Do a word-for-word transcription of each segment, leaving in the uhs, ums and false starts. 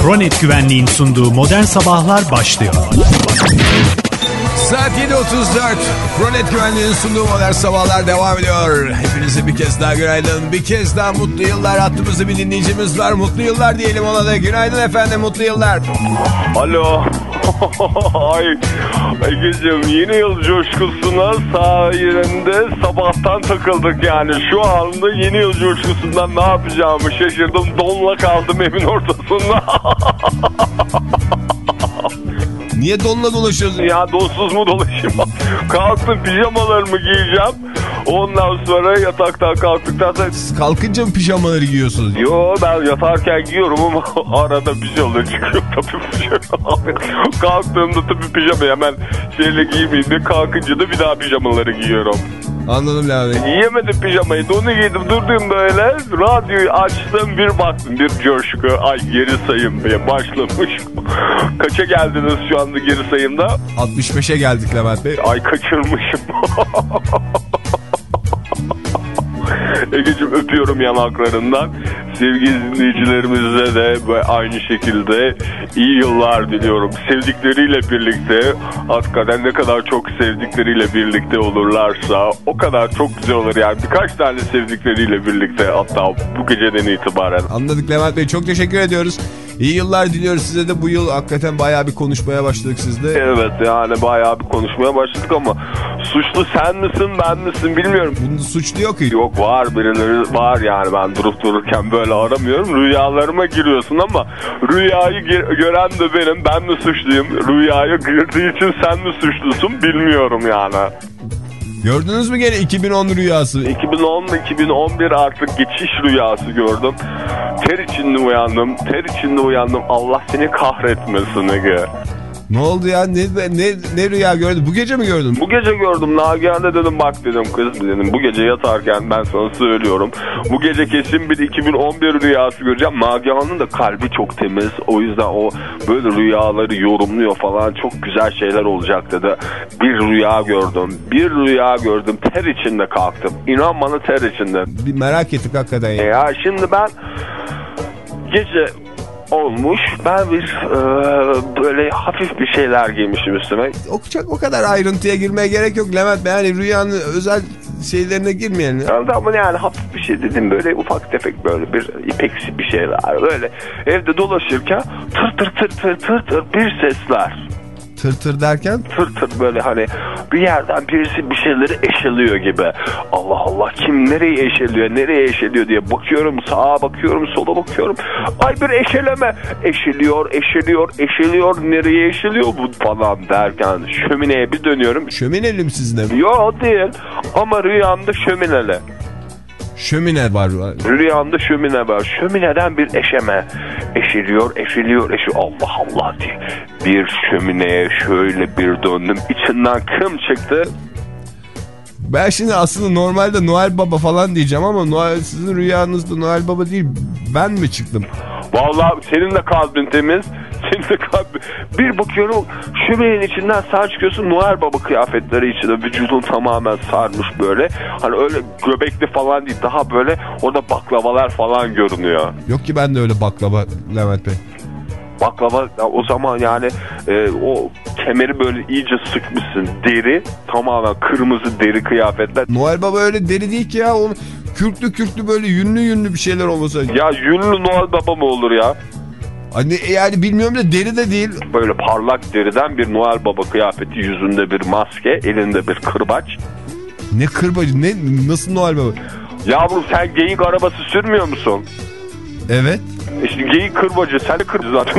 Fronet Güvenliğin sunduğu Modern Sabahlar başlıyor. Saat yedi otuz dört. Fronet Güvenliğin sunduğu Modern Sabahlar devam ediyor. Hepinize bir kez daha günaydın. Bir kez daha mutlu yıllar. Hattımızda bir dinleyicimiz var. Mutlu yıllar diyelim ona da. Günaydın efendim, mutlu yıllar. Alo. Ay Ege'cim, yeni yıl coşkusuna sayende sabahtan takıldık yani. Şu anda yeni yıl coşkusundan ne yapacağımı şaşırdım. Donla kaldım evin ortasında. Niye donla dolaşıyorsun? Ya donsuz mu dolaşayım? Kalktım, pijamalarımı giyeceğim. Ondan sonra yataktan kalktıktan sonra... Siz kalkınca mı pijamaları giyiyorsunuz? Yo, ben yatarken giyiyorum ama arada bir şey oluyor, çıkıyor tabii pijama. Kalktığımda tabii pijama hemen şeyle giymeyeyim de, kalkınca da bir daha pijamaları giyiyorum. Anladım Levent. Giyemedim pijamayı, donu giydim, durdum böyle, radyoyu açtım, bir baktım, bir coşku, ay geri sayım diye başlamış. Kaça geldiniz şu anda geri sayımda? altmış beşe geldik Levent Bey. Ay kaçırmışım. Ege'cim, öpüyorum yanaklarından. Sevgili dinleyicilerimize de aynı şekilde iyi yıllar diliyorum. Sevdikleriyle birlikte, hakikaten ne kadar çok sevdikleriyle birlikte olurlarsa o kadar çok güzel olur yani. Birkaç tane sevdikleriyle birlikte, hatta bu geceden itibaren. Anladık Levent Bey, çok teşekkür ediyoruz. İyi yıllar diliyoruz size de. Bu yıl hakikaten bayağı bir konuşmaya başladık sizde. Evet, yani bayağı bir konuşmaya başladık ama suçlu sen misin ben misin bilmiyorum. Bunda suçlu yok ki. Yok, var birileri var yani, ben durup dururken böyle aramıyorum. Rüyalarıma giriyorsun ama rüyayı gören de benim, ben mi suçluyum? Rüyaya girdiği için sen mi suçlusun bilmiyorum yani. Gördünüz mü gene iki bin on rüyası? iki bin on iki bin on bir artık geçiş rüyası gördüm. Ter içinde uyandım. Ter içinde uyandım. Allah seni kahretmesin Ege. Ne oldu ya? Ne, ne, ne rüya gördün? Bu gece mi gördün? Bu gece gördüm. Nagihan'da dedim, bak dedim kız dedim. Bu gece yatarken ben sana söylüyorum. Bu gece kesin bir iki bin on bir rüyası göreceğim. Nagihan'ın da kalbi çok temiz. O yüzden o böyle rüyaları yorumluyor falan. Çok güzel şeyler olacak dedi. Bir rüya gördüm. Bir rüya gördüm. Ter içinde kalktım. İnan bana, ter içinde. Bir merak ettik hakikaten ya. Ya şimdi ben gece olmuş, ben bir e, böyle hafif bir şeyler giymişim üstüme. O, çok, o kadar ayrıntıya girmeye gerek yok Levent Bey. Yani rüyanın özel şeylerine girmeyelim. Yani, ama yani hafif bir şey dedim, böyle ufak tefek böyle bir ipeksi bir şeyler. Böyle evde dolaşırken tır tır tır tır tır tır bir sesler. Tır tır derken? Tır tır böyle hani bir yerden birisi bir şeyleri eşeliyor gibi. Allah Allah, kim nereyi eşeliyor, nereye eşeliyor diye bakıyorum, sağa bakıyorum, sola bakıyorum. Ay bir eşeleme. Eşeliyor, eşeliyor, eşeliyor. Nereye eşeliyor bu falan derken şömineye bir dönüyorum. Şömineli mi sizin? Yok değil ama rüyamda şömineli. Şömine var. Rüyamda şömine var. Şömineden bir eşeme. Eşiliyor, eşiliyor, eşiliyor. Allah Allah diye. Bir şömineye şöyle bir döndüm. İçinden kım çıktı. Ben şimdi aslında normalde Noel Baba falan diyeceğim ama Noel, sizin rüyanızda Noel Baba değil, ben mi çıktım? Vallahi senin de kalbin temiz. Senin de kalbin. Bir bakıyorum şöminenin içinden sen çıkıyorsun, Noel Baba kıyafetleri içinde, vücudun tamamen sarmış böyle. Hani öyle göbekli falan değil, daha böyle orada baklavalar falan görünüyor. Yok ki ben de öyle baklava Levent Bey. Baklava o zaman yani e, o kemeri böyle iyice sıkmışsın, deri, tamamen kırmızı deri kıyafetler. Noel Baba öyle deri değil ki ya, onu kürklü kürklü böyle yünlü yünlü bir şeyler olmasa. Ya yünlü Noel Baba mı olur ya? Hani yani bilmiyorum da deri de değil. Böyle parlak deriden bir Noel Baba kıyafeti, yüzünde bir maske, elinde bir kırbaç. Ne kırbacı, ne, nasıl Noel Baba? Yavrum sen geyik arabası sürmüyor musun? Evet. İşte geyik kırbacı, sen de kırbacı zaten.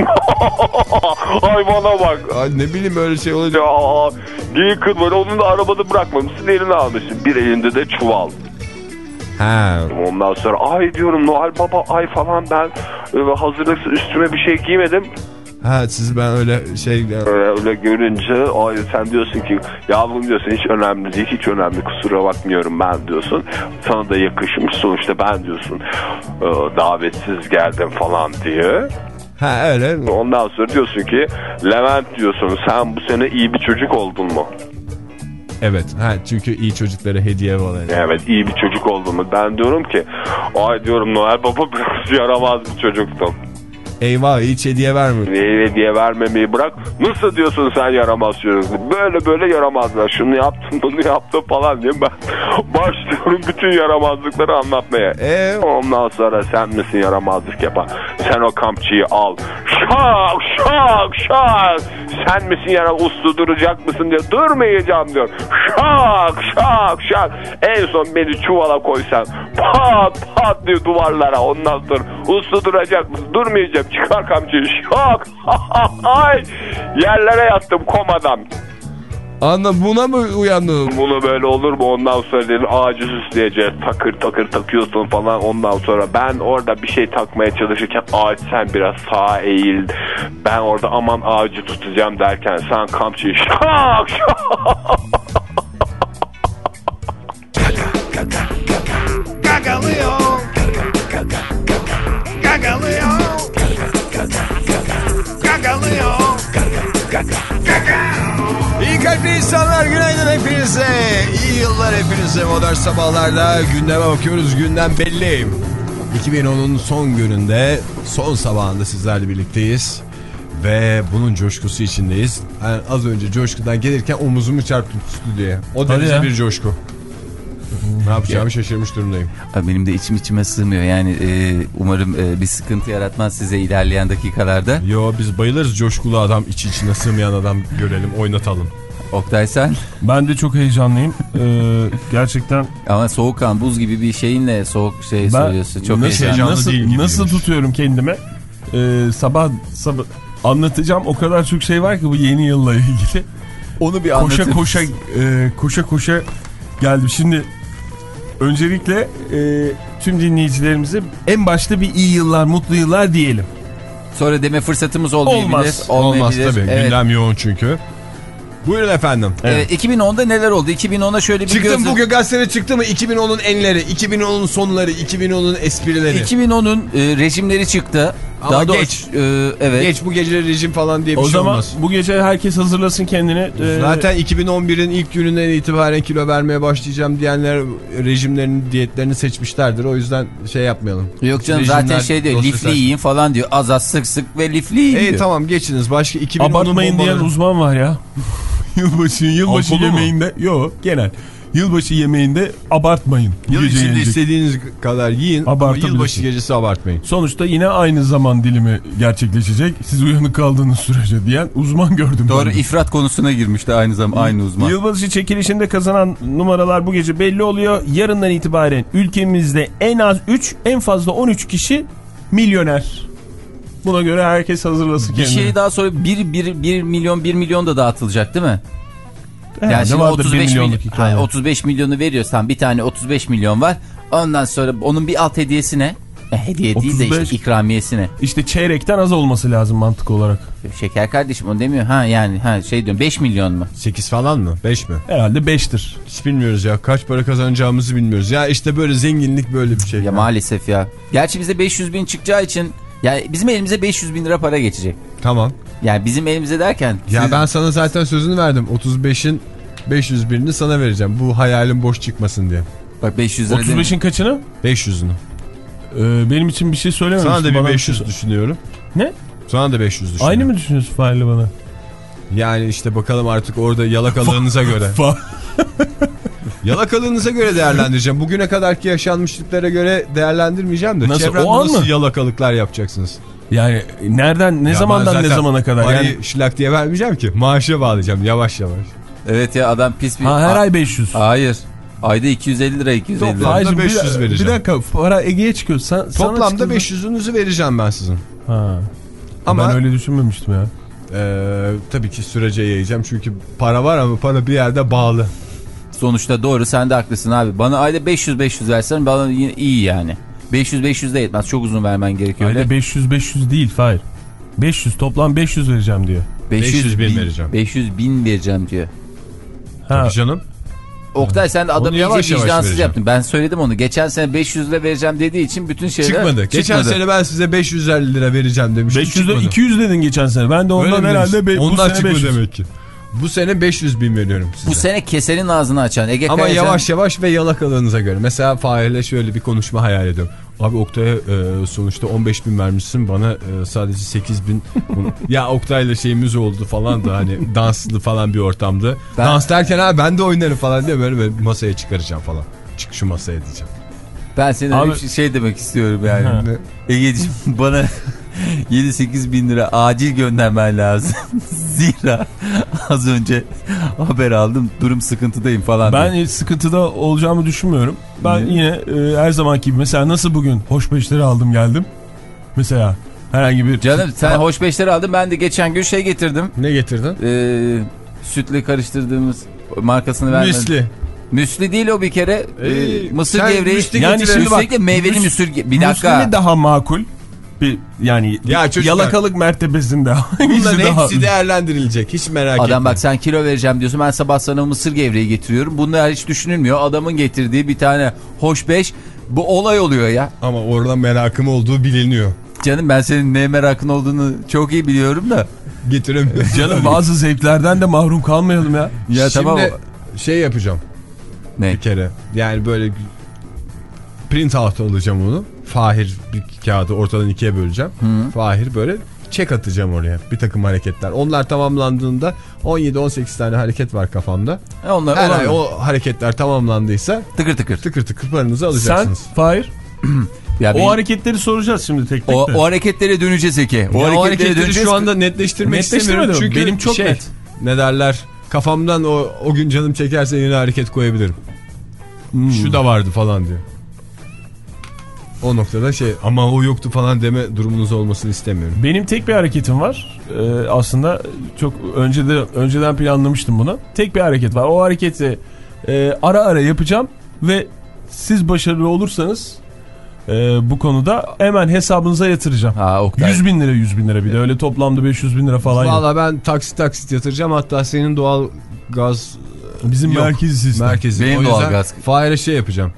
Ay bana bak. Ay ne bileyim öyle şey olacak. Ya, geyik kırbacı, onu da arabada bırakmamışsın, eline almışsın. Bir elinde de çuval. Ha. Ondan sonra ay diyorum Noel Baba ay falan, ben hazırlıksız üstüme bir şey giymedim. Ha, siz ben öyle şey... Öyle, öyle görünce ay sen diyorsun ki yavrum diyorsun, hiç önemli değil, hiç önemli, kusura bakmıyorum ben diyorsun. Sana da yakışmış sonuçta, ben diyorsun davetsiz geldim falan diye. Ha öyle. Ondan sonra diyorsun ki Levent diyorsun, sen bu sene iyi bir çocuk oldun mu? Evet. Ha, çünkü iyi çocuklara hediye var. Yani. Evet, iyi bir çocuk oldun mu? Ben diyorum ki ay diyorum Noel Baba biraz yaramaz bir çocuktum. Eyvah, hiç hediye vermiyor. Hediye vermemeyi bırak. Nasıl diyorsun sen yaramaz çocuk? Böyle böyle yaramazlar. Şunu yaptım, bunu yaptım falan diye ben başlıyorum bütün yaramazlıkları anlatmaya. Ee? Ondan sonra sen misin yaramazlık yapan? Sen o kampçıyı al. Şak şak şak. Sen misin yana uslu duracak mısın diyor. Durmayacağım diyor. Şak şak şak. En son beni çuvala koysan pat pat diyor duvarlara. Ondan sonra uslu duracak mısın? Durmayacağım. Çıkar kamçıyı. Şak. Ay. Yerlere yattım komadan. Anla, buna mı uyandın? Bunu böyle olur mu? Ondan sonra dedi ağacı süsleyeceğiz. Takır takır takıyorsun falan. Ondan sonra ben orada bir şey takmaya çalışırken ağaç sen biraz sağa eğil. Ben orada aman ağacı tutacağım derken sen kamçıyı şak şak. Gagalıyor. Gagalıyor. Gagalıyor. İyi kalpli insanlar, günaydın hepinize. İyi yıllar hepinize. Modern Sabahlar'da gündeme bakıyoruz. Gündem belli. iki bin onun son gününde, son sabahında sizlerle birlikteyiz. Ve bunun coşkusu içindeyiz. Yani az önce coşkudan gelirken omuzumu çarptım stüdyoya. O derece bir coşku. Ne yapacağımı şaşırmış durumdayım. Benim de içim içime sığmıyor. Yani e, umarım e, bir sıkıntı yaratmaz size ilerleyen dakikalarda. Yo, biz bayılırız coşkulu adam, içi içine sığmayan adam görelim, oynatalım. Oktay sen? Ben de çok heyecanlıyım. Ee, gerçekten. Ama soğukkan buz gibi bir şeyinle soğuk şey ben söylüyorsun. Çok nasıl, heyecanlı. Nasıl, değil nasıl tutuyorum kendime? Ee, sabah sabah anlatacağım o kadar çok şey var ki bu yeni yılla ilgili. Onu bir koşa anlatır koşa e, koşa koşa geldim. Şimdi öncelikle e, tüm dinleyicilerimize en başta bir iyi yıllar, mutlu yıllar diyelim. Sonra deme fırsatımız olmayabilir. Olmaz. Olmaz tabii. Evet. Gündem yoğun çünkü. Buyurun efendim. Evet. evet, iki bin onda neler oldu? iki bin ona şöyle bir Çıktım gözüm... bugün gazetede çıktı mı? iki bin onun enleri, iki bin onun sonları, iki bin onun esprileri. iki bin onun e, rejimleri çıktı. Ama daha geç. Da, e, evet. Geç, bu gece rejim falan diye bir o şey zaman olmaz. bu gece herkes hazırlasın kendini. Ee... Zaten iki bin on birin ilk gününden itibaren kilo vermeye başlayacağım diyenler rejimlerini, diyetlerini seçmişlerdir. O yüzden şey yapmayalım. Yok canım, Rejimler, zaten şey diyor, lifli yiyin falan diyor. Az az sık sık ve lifli yiyin diyor. İyi tamam, geçiniz. Başka iki bin onun abartmayın diyen uzman var ya. Yılbaşı, yılbaşı Alkolu yemeğinde. Yok, genel. Yılbaşı yemeğinde abartmayın. Yıl Gece içinde yenecek. istediğiniz kadar yiyin ama yılbaşı gecesi abartmayın. Sonuçta yine aynı zaman dilimi gerçekleşecek. Siz uyanık kaldığınız sürece diyen uzman gördüm. Doğru, ifrat konusuna girmişti aynı zaman aynı uzman. Yılbaşı çekilişinde kazanan numaralar bu gece belli oluyor. Yarından itibaren ülkemizde en az üç, en fazla on üç kişi milyoner. Buna göre herkes hazırlasın bir kendini. Bir şey daha sonra bir, bir, bir milyon bir milyon da dağıtılacak değil mi? Yani yani şimdi otuz beş, milyon, hayır, otuz beş milyonu veriyorsan bir tane otuz beş milyon var. Ondan sonra onun bir alt hediyesi ne? E, hediye değil de işte ikramiyesi ne? İşte çeyrekten az olması lazım mantık olarak. Şeker kardeşim onu demiyor. Ha yani ha şey diyorum, beş milyon mu? sekiz falan mı? beş mi? Herhalde beştir. Hiç bilmiyoruz ya. Kaç para kazanacağımızı bilmiyoruz. Ya işte böyle zenginlik böyle bir şey. Ya, ya. Maalesef ya. Gerçi bize beş yüz bin çıkacağı için yani bizim elimize beş yüz bin lira para geçecek. Tamam. Yani bizim elimize derken. Ya siz... ben sana zaten sözünü verdim. otuz beşin beş yüz birini sana vereceğim. Bu hayalim boş çıkmasın diye. Bak beş yüz lira. otuz beşin kaçını? beş yüzünü. Ee, benim için bir şey söylememiştin. Sana da bir bana beş yüz şey... düşünüyorum. Ne? Sana da beş yüz düşünüyorum. Aynı mı düşünüyorsun Fahir'le bana? Yani işte bakalım artık orada yalakalığınıza göre. Yalakalığınıza göre değerlendireceğim. Bugüne kadarki yaşanmışlıklara göre değerlendirmeyeceğim de. Nasıl? Çevremde O an nasıl mı? yalakalıklar yapacaksınız? Yani nereden, ne ya zamandan ne zamana kadar? Parayı yani... şlak diye vermeyeceğim ki. Maaşa bağlayacağım yavaş yavaş. Evet ya, adam pis bir... Ha, her A ay beş yüz. Hayır. Ayda iki yüz elli lira iki yüz elli lira. Toplamda beş yüz bir, vereceğim. Bir dakika, para Ege'ye çıkıyor. Sen, Toplamda beş yüzünüzü vereceğim ben sizin. Ha. Ama ben öyle düşünmemiştim ya. E, tabii ki sürece yayacağım çünkü para var ama para bir yerde bağlı. Sonuçta doğru, sen de haklısın abi. Bana ayda beş yüz beş yüz versen bana yine iyi yani. beş yüz beş yüz de yetmez. Çok uzun vermen gerekiyor. Ayda beş yüz beş yüz değil Fahir. beş yüz, toplam beş yüz vereceğim diyor. beş yüz bin vereceğim. beş yüz bin vereceğim diyor. Ha. Tabii canım. Oktay sen de adamı iyice vicdansız yaptın. Ben söyledim onu. Geçen sene beş yüz lira vereceğim dediği için bütün şeyler çıkmadı. çıkmadı. Geçen sene ben size beş yüz elli lira vereceğim demiştim. beş yüzde iki yüz dedin geçen sene. Ben de ondan öyle herhalde be, onlar bu sene çıkmadı demek ki. Bu sene beş yüz bin veriyorum size. Bu sene kesenin ağzını açan Ege Ama Kayacan... yavaş yavaş ve yalakalığınıza göre. Mesela Fahir'le şöyle bir konuşma hayal ediyorum. Abi Oktay'a e, sonuçta on beş bin vermişsin, bana e, sadece sekiz bin. Ya Oktay'la şeyimiz oldu falan da hani danslı falan bir ortamdı. Ben... Dans derken abi ben de oynarım falan diye böyle, böyle masaya çıkaracağım falan. Çık şu masaya diyeceğim. Ben senin abi... bir şey demek istiyorum yani. Ege'ciğim bana yedi sekiz bin lira acil göndermen lazım. Zira az önce haber aldım, durum sıkıntıdayım falan. Ben diye. sıkıntıda olacağımı düşünmüyorum. Ben ne? yine e, her zamanki gibi mesela nasıl bugün hoş beşleri aldım geldim. Mesela herhangi bir... Canım sen ha. hoş beşleri aldın, ben de geçen gün şey getirdim. Ne getirdin? Ee, sütle karıştırdığımız, markasını vermedim. Müsli. Müsli değil o bir kere. Ee, mısır gevreği. Yani üstelik meyveli müsür. Bir dakika. Müsli daha makul. Bir, yani ya yalakalık mertebesinde. Bunların hepsi daha... değerlendirilecek. Hiç merak etme. Adam bak sen kilo vereceğim diyorsun. Ben sabah sana mısır gevreği getiriyorum. Bunlar hiç düşünülmüyor. Adamın getirdiği bir tane hoş beş. Bu olay oluyor ya. Ama orada merakım olduğu biliniyor. Canım ben senin ne merakın olduğunu çok iyi biliyorum da. Getiremiyorum. Canım bazı zevklerden de mahrum kalmayalım ya. Ya şimdi tamam. Şey yapacağım. Ne? Bir kere. Yani böyle print out alacağım onu. Fahir bir kağıdı ortadan ikiye böleceğim. Hı. Fahir böyle çek atacağım oraya. Bir takım hareketler. Onlar tamamlandığında on yedi on sekiz tane hareket var kafamda. E onlar, her ay o hareketler tamamlandıysa tıkır tıkır. Tıkır tıkır paranızı alacaksınız. Sen Fahir? Ya o benim... hareketleri soracağız şimdi tek tek. O, o hareketlere döneceğiz Eke. O, hareketleri, o hareketleri şu anda netleştirmek istemiyorum. Çünkü benim çok şey, net. Ne derler? Kafamdan o, o gün canım çekerse yine hareket koyabilirim. Hmm. Şu da vardı falan diyor. O noktada şey ama o yoktu falan deme durumunuz olmasını istemiyorum. Benim tek bir hareketim var. Ee, aslında çok önceden önceden planlamıştım bunu. Tek bir hareket var. O hareketi e, ara ara yapacağım ve siz başarılı olursanız e, bu konuda hemen hesabınıza yatıracağım. Ha, yüz bin lira yüz bin lira bir de öyle toplamda beş yüz bin lira falan. Valla ben taksit taksit yatıracağım, hatta senin doğal gaz bizim yok, merkezi sistem. Merkezi. Benim doğal gaz. Fahir'e şey yapacağım.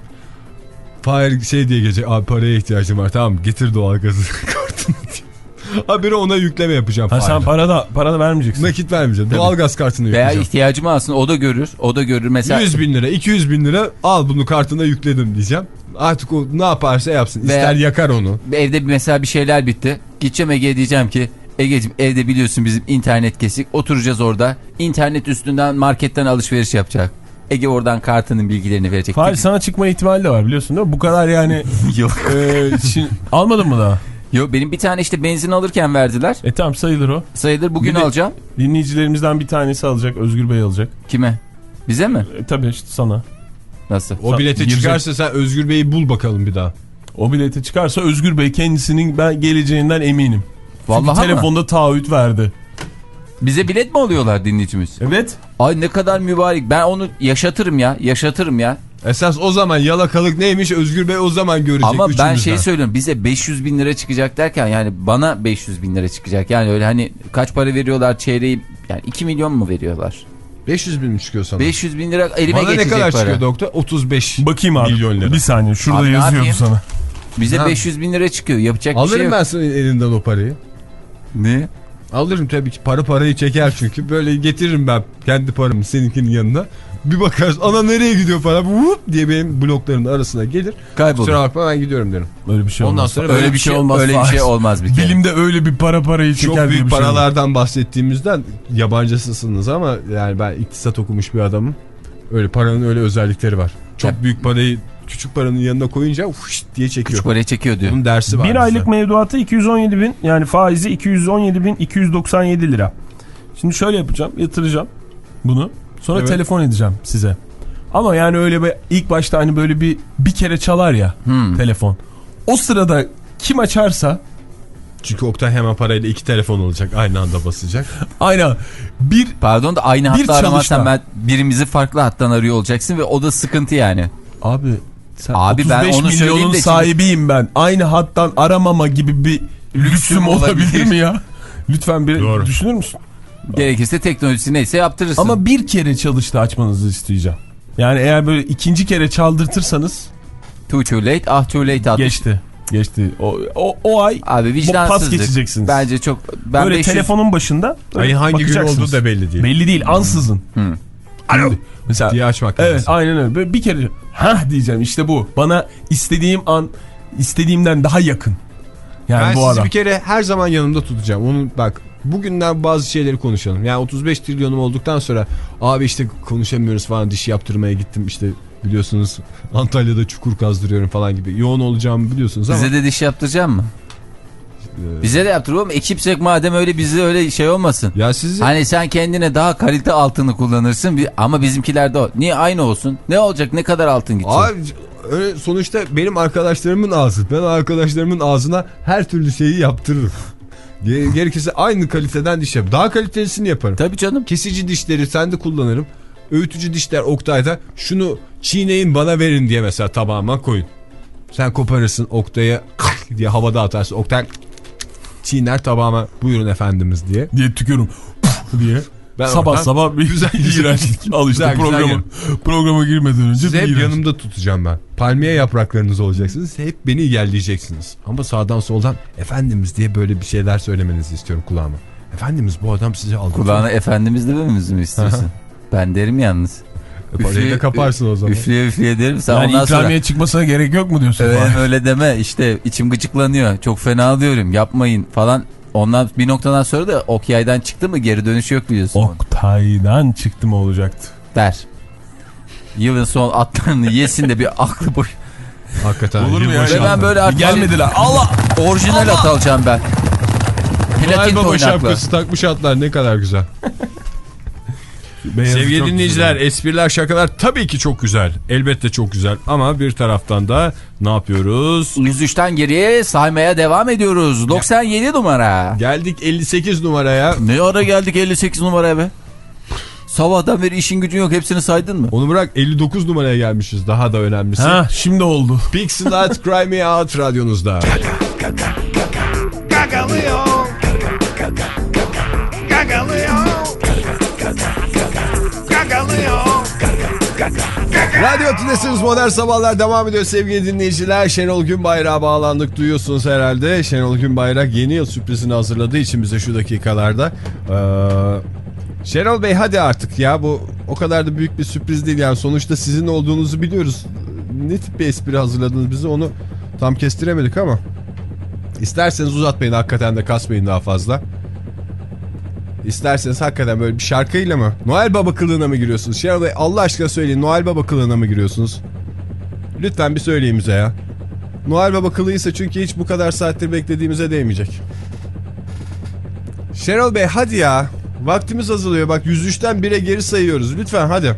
Fahir şey diye gelecek, abi paraya ihtiyacım var, tamam getir doğalgazı kartını diye. Haberi ona yükleme yapacağım. Ha, sen para da, para da vermeyeceksin. Nakit vermeyeceğim. Tabii. Doğalgaz kartını yükleyeceğim. Veya ihtiyacımı alsın, o da görür. O da görür mesela. yüz bin lira iki yüz bin lira al bunu kartına yükledim diyeceğim. Artık o ne yaparsa yapsın. İster veya yakar onu. Evde mesela bir şeyler bitti. Gideceğim Ege'ye diyeceğim ki Ege'ciğim evde biliyorsun bizim internet kesik. Oturacağız orada. İnternet üstünden marketten alışveriş yapacak. Ege oradan kartının bilgilerini verecek. Fahir sana çıkma ihtimali de var biliyorsun değil mi? Bu kadar yani. Yok. E, şimdi, almadın mı daha? Yok, benim bir tane işte benzin alırken verdiler. E tamam, sayılır o. Sayılır, bugün bir alacağım. Dinleyicilerimizden bir tanesi alacak. Özgür Bey alacak. Kime? Bize mi? E, tabii işte sana. Nasıl? O bilete Girecek. Çıkarsa sen Özgür Bey'i bul bakalım bir daha. O bilete çıkarsa Özgür Bey kendisinin ben geleceğinden eminim. Vallahi çünkü telefonda taahhüt verdi. Bize bilet mi alıyorlar dinleyicimiz? Evet. Ay ne kadar mübarek. Ben onu yaşatırım ya. Yaşatırım ya. Esas o zaman yalakalık neymiş Özgür Bey o zaman görecek. Ama ben şey söylüyorum, bize beş yüz bin lira çıkacak derken yani bana beş yüz bin lira çıkacak. Yani öyle hani kaç para veriyorlar çeyreği, yani iki milyon mu veriyorlar? beş yüz bin mi çıkıyor sana? beş yüz bin lira elime bana geçecek para. Bana ne kadar çıkıyor doktor? otuz beş bakayım abi. Milyon lira. Bir saniye şurada abi yazıyordu sana. Bize ha. beş yüz bin lira çıkıyor, yapacak alırım bir şey yok. Alırım ben senin elinden o parayı. Ne? Alırım tabii ki, para parayı çeker çünkü. Böyle getiririm ben kendi paramı seninkinin yanına. Bir bakarız ana nereye gidiyor para, vup diye benim blokların arasına gelir. Kaybolur. Kusura bakma ben gidiyorum derim. Öyle bir şey ondan olmaz. Sonra öyle, öyle bir şey olmaz. Öyle bir şey olmaz bir kere. Bilimde öyle bir para parayı çeker. Çok büyük bir paralardan şey bahsettiğimizden yabancısısınız ama yani ben iktisat okumuş bir adamım. Öyle paranın öyle özellikleri var. Çok ya, büyük parayı küçük paranın yanına koyunca uş diye çekiyor. Küçük parayı çekiyor diyor. Bunun dersi var. Bir bize. Aylık mevduatı iki yüz on yedi bin, yani faizi iki yüz on yedi bin iki yüz doksan yedi lira. Şimdi şöyle yapacağım, yatıracağım bunu. Sonra evet, telefon edeceğim size. Ama yani öyle bir ilk başta hani böyle bir bir kere çalar ya hmm. telefon. O sırada kim açarsa, çünkü Oktay hemen parayla iki telefon olacak, aynı anda basacak. Aynen. Bir pardon da aynı hatta aramazsan ben birimizi farklı hattan arıyor olacaksın ve o da sıkıntı yani. Abi sen abi otuz beş ben onu milyonun sahibiyim şimdi ben. Aynı hattan aramama gibi bir lüksüm olabilir mi ya? Lütfen bir doğru düşünür müsün? Gerekirse teknolojisi neyse yaptırırsın. Ama bir kere çalıştı açmanızı isteyeceğim. Yani eğer böyle ikinci kere çaldırtırsanız. Too too late, ah too late. Geçti. Geçti. O, o, o ay Abi pas geçeceksiniz. Bence çok. Ben böyle beş yüz... telefonun başında. Ayın hangi gün olduğu da belli değil. Belli değil. Ansızın. Hmm. Alo. Mesela, diye açmak evet, lazım. aynen öyle. Böyle bir kere hah diyeceğim, işte bu. Bana istediğim an istediğimden daha yakın. Yani ben bu sizi ara. bir kere her zaman yanımda tutacağım. Onu bak, bugünden bazı şeyleri konuşalım. Yani otuz beş trilyonum olduktan sonra abi işte konuşamıyoruz falan, diş yaptırmaya gittim işte, biliyorsunuz Antalya'da çukur kazdırıyorum falan gibi. Yoğun olacağımı biliyorsunuz ama. Bize de diş yaptıracak mı? Ee... Bize de yaptır oğlum. Ekipsek madem, öyle bize öyle şey olmasın. Ya sizi... Hani sen kendine daha kalite altını kullanırsın ama bizimkiler de o. Niye aynı olsun? Ne olacak? Ne kadar altın gidecek? Abi öyle, sonuçta benim arkadaşlarımın ağzı. Ben arkadaşlarımın ağzına her türlü şeyi yaptırırım. Gerekirse aynı kaliteden diş yap. Daha kalitelisini yaparım. Tabii canım. Kesici dişleri sende kullanırım. Öğütücü dişler Oktay'da. Şunu çiğneyin bana verin diye mesela tabağıma koyun. Sen koparırsın, Oktay'a diye havada atarsın. Oktay çiğner tabağıma, buyurun efendimiz diye. Diye tükürüm diye. Ben sabah sabah bir güzel iğrençlik. Al işte programı. Programa girmeden önce sizi bir hep iğrençlik. Yanımda tutacağım ben. Palmiye yapraklarınız olacaksınız. Hep beni yelleyeceksiniz. Ama sağdan soldan efendimiz diye böyle bir şeyler söylemenizi istiyorum kulağıma. Efendimiz, bu adam sizi aldatıyor. Kulağına efendimiz dememizi mi istiyorsun? Ben derim yalnız. Parayı da kaparsın o zaman. Üfleye üfleye derim. Sen yani ondan ikramiye sonra... çıkmasına gerek yok mu diyorsun? Evet, öyle deme işte, içim gıcıklanıyor. Çok fena diyorum, yapmayın falan. Ondan bir noktadan sonra da ok yaydan çıktı mı geri dönüşü yok biliyorsun. Oktay'dan çıktı mı olacaktı? Der. Yılın son atlarını yesin de bir aklı boş. Hakikaten. Olur mu ya? Ben böyle artık gelmediler. Allah! Orijinal Allah! At alacağım ben. Noel Baba şapkası takmış atlar, ne kadar güzel. Sevgili dinleyiciler, güzel. Espriler, şakalar tabii ki çok güzel. Elbette çok güzel ama bir taraftan da ne yapıyoruz? yüz üçten geriye saymaya devam ediyoruz. doksan yedi numara. Geldik elli sekiz numaraya. Ne ara geldik elli sekiz numaraya be? Sabahtan beri işin gücün yok, hepsini saydın mı? Onu bırak, elli dokuz numaraya gelmişiz, daha da önemlisi. Ha, şimdi oldu. Pixelat Cry Me Out radyonuzda. Gagalıyor. Gagalıyor. Radyo Tülesi'niz Modern Sabahlar devam ediyor sevgili dinleyiciler. Şenol Günbayrak'a bağlandık, duyuyorsunuz herhalde. Şenol Günbayrak yeni yıl sürprizini hazırladığı için bize şu dakikalarda. Ee, Şenol Bey hadi artık ya, bu o kadar da büyük bir sürpriz değil yani, sonuçta sizin olduğunuzu biliyoruz. Ne tip bir espri hazırladınız bize, onu tam kestiremedik ama. İsterseniz uzatmayın, hakikaten de kasmayın daha fazla. İsterseniz hakikaten böyle bir şarkıyla mı? Noel Baba kılığına mı giriyorsunuz? Şenol Bey Allah aşkına söyleyin, Noel Baba kılığına mı giriyorsunuz? Lütfen bir söyleyin bize ya. Noel Baba kılığıysa çünkü hiç bu kadar saattir beklediğimize değmeyecek. Şenol Bey hadi ya. Vaktimiz azalıyor bak, yüz üçten bire geri sayıyoruz. Lütfen hadi.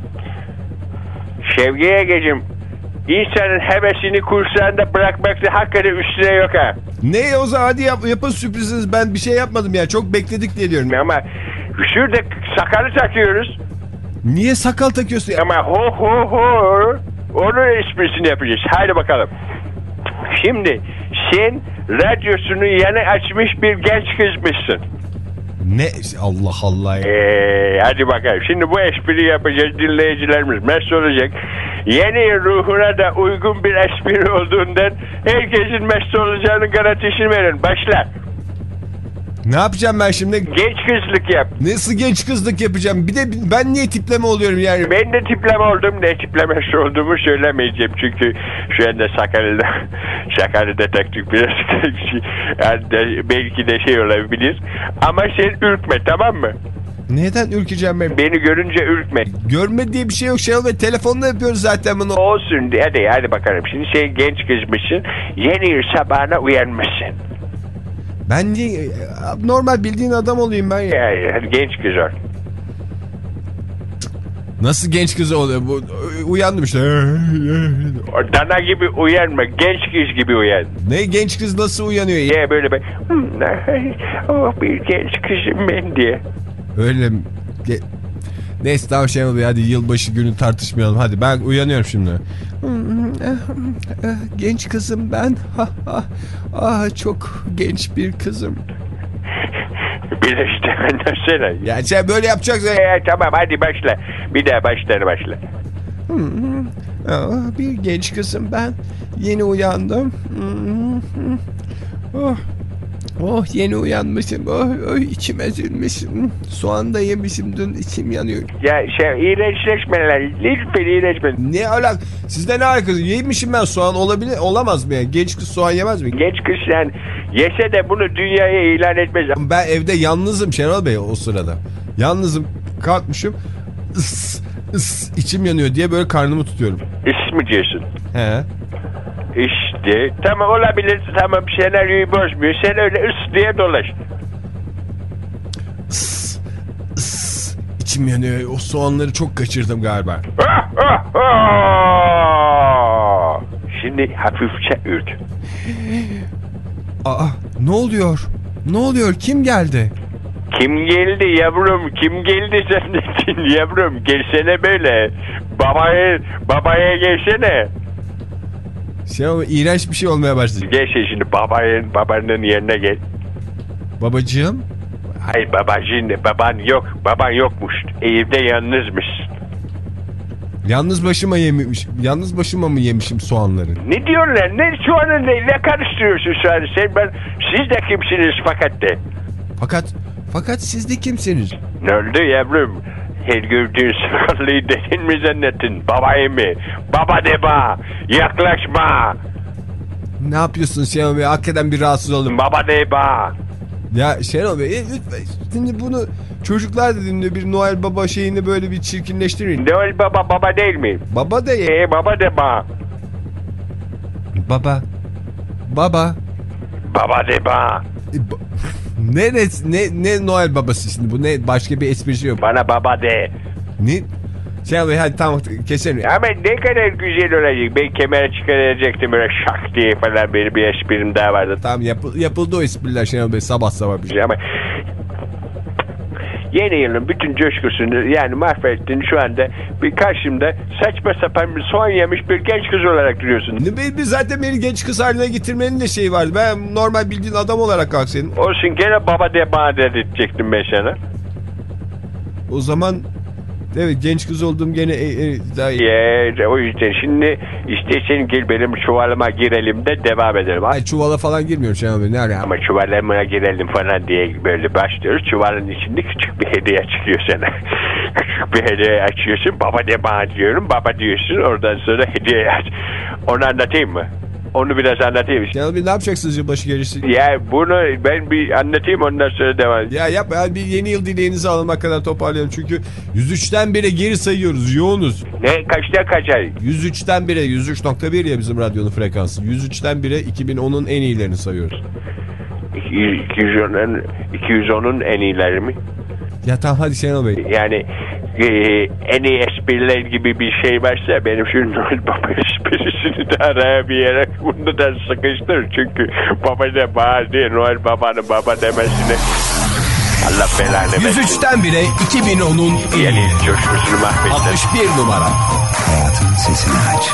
Şevki Ege'cim, insanın hevesini kursağında bırakmakta hakikaten üstüne yok ha. Ne o zaman hadi yap, yapın sürpriziniz, ben bir şey yapmadım ya, çok bekledik diye diyorum. Ama şurada sakalı takıyoruz. Niye sakal takıyorsun? Ama ho ho ho, onun esprisini yapacağız. Haydi bakalım. Şimdi sen radyosunu yeni açmış bir genç kızmışsın. Ne? Allah Allah ya. Ee, hadi bakalım. Şimdi bu espri yapacağız, dinleyicilerimiz mest olacak. Yeni ruhuna da uygun bir espri olduğundan herkesin mest olacağının garantisini verin. Başla. Ne yapacağım ben şimdi? Genç kızlık yap. Nasıl genç kızlık yapacağım? Bir de ben niye tipleme oluyorum yani? Ben de tipleme oldum. Ne tiplemesi olduğumu söylemeyeceğim. Çünkü şu anda Sakarya'da Sakarya'da taktık biraz. Yani de, belki de şey olabilir. Ama sen ürkme, tamam mı? Neden ürkeceğim ben? Beni görünce ürkme. Görme diye bir şey yok Şenol Bey. Telefonla yapıyoruz zaten bunu. Olsun. Hadi hadi bakalım. Şimdi sen genç kızmışsın. Yeni yıl sabahına uyanmışsın. Ben niye normal bildiğin adam olayım ben ya. Yani genç kız ol. Nasıl genç kız oluyor? Bu, uyandım işte. Dana gibi uyanma. Genç kız gibi uyan. Ne genç kız nasıl uyanıyor? Ya böyle ben. Oh bir genç kızım ben diye. Öyle mi? Neyse tamam Şenol Bey, hadi yılbaşı günü tartışmayalım. Hadi ben uyanıyorum şimdi. Genç kızım ben. Ah çok genç bir kızım. Bir de işte anlasana. Ya sen böyle yapacaksın. Ya, tamam hadi başla. Bir daha baştan başla. Ah, bir genç kızım ben. Yeni uyandım. Oh. Oh yeni uyanmışım. Oh, oh içim ezilmişim. Soğan da yemişim dün, içim yanıyor. Ya şey iğrençleşmeler. Lütfen iğrençme. Ne alak? Sizde ne alakası? Yemişim ben soğan, olabilir olamaz mı ya? Genç kız soğan yemez mi? Genç kız yani yese de bunu dünyaya ilan etmez. Ben evde yalnızım Şenol Bey o sırada. Yalnızım, kalkmışım. Is, is, içim yanıyor diye böyle karnımı tutuyorum. İş mi diyorsun? He. İşte tamam olabilir, tamam senaryoyu bozmuyor. Sen öyle ıs diye dolaş. Is, is, içim yanıyor. O soğanları çok kaçırdım galiba. Şimdi hafifçe ürk. Aa, ne oluyor? Ne oluyor? Kim geldi? Kim geldi yavrum? Kim geldi zannettin yavrum? Gelsene böyle. Babaya, babaya gelsene. Şey ama iğrenç bir şey olmaya başladı. Gel şimdi babanın, babanın yerine gel. Babacığım? Hayır babacığım, baban yok. Baban yokmuş. Evde yalnızmış. Yalnız başıma yemiş. Yalnız başıma mı yemişim soğanları? Ne diyorlar? Ne soğanı ne, ne karıştırıyorsun soğanı? Sen ben, siz de kimsiniz fakat de. Fakat, fakat siz de kimsiniz? Ne oldu yavrum? Her gördüğün sakalıyı dedin mi zannettin? Babayı mı? Baba de ba. Yaklaşma. Ne yapıyorsun Şenol Bey? Hakikaten bir rahatsız oldum. Baba de ba. Ya Şenol Bey lütfen. Şimdi bunu çocuklar da dinliyor. Bir Noel Baba şeyini böyle bir çirkinleştirin. Noel Baba baba değil mi? Baba da ye. Ee, baba de ba. Baba. Baba. Baba de ba. E, ba ne, ne, ne Noel Babası şimdi bu? Ne başka bir esprisi yok. Bana baba de. Ne? Şenol Bey hadi tamam keselim. Ama ne kadar güzel olacak. Ben kemere çıkaracaktım böyle şak diye falan, benim bir esprim daha vardı. Tamam yapı, yapıldı o espriler Şenol Bey sabah sabah bir şey. Ama yeni yılın bütün coşkusunu yani mahvettin şu anda. Bir karşımda saçma sapan bir soğan yemiş bir genç kız olarak duruyorsun. Ne be, zaten beni genç kız haline getirmenin de şeyi vardı. Ben normal bildiğin adam olarak kalksaydım. Olsun gene baba de bana dedirtecektim ben sana. O zaman evet genç kız olduğum gene e, e, daha iyi. Ya, o yüzden şimdi istersen gel benim çuvalıma girelim de devam edelim. Ay çuvala falan girmiyorum Şenol Bey. Nerede? Ama çuvalıma girelim falan diye böyle başlıyoruz. Çuvalın içinde küçük bir hediye çıkıyor sana. Küçük bir hediye açıyorsun. Baba de bana diyorum. Baba diyorsun. Oradan sonra hediye aç. Onu anlatayım mı? Onu biraz anlatayım. Şenol Bey ne yapacaksınız yılbaşı gerisi? Ya bunu ben bir anlatayım ondan sonra devam edeyim. Ya yap yani bir yeni yıl dileğinizi alın kadar toparlayalım. Çünkü yüz üçten bire geri sayıyoruz. Yoğunuz. Ne? Kaçta kaç ay? yüz üçten bire yüz üç nokta bir ya bizim radyonun frekansı. yüz üçten bire iki bin onun en iyilerini sayıyoruz. iki yüz onun, iki yüz onun en iyileri mi? Ya tamam hadi Şenol Bey. Yani e, en iyi espriler gibi bir şey varsa benim şu Noel Baba esprisini de araya bir yere bunu da sıkıştır. Çünkü baba de baba diye Noel Baba'nın baba demesini Allah belanı versin. yüz üçten bire iki bin onun yeni coşkusunu mahvettin. altmış bir numara. Hayatın sesini aç.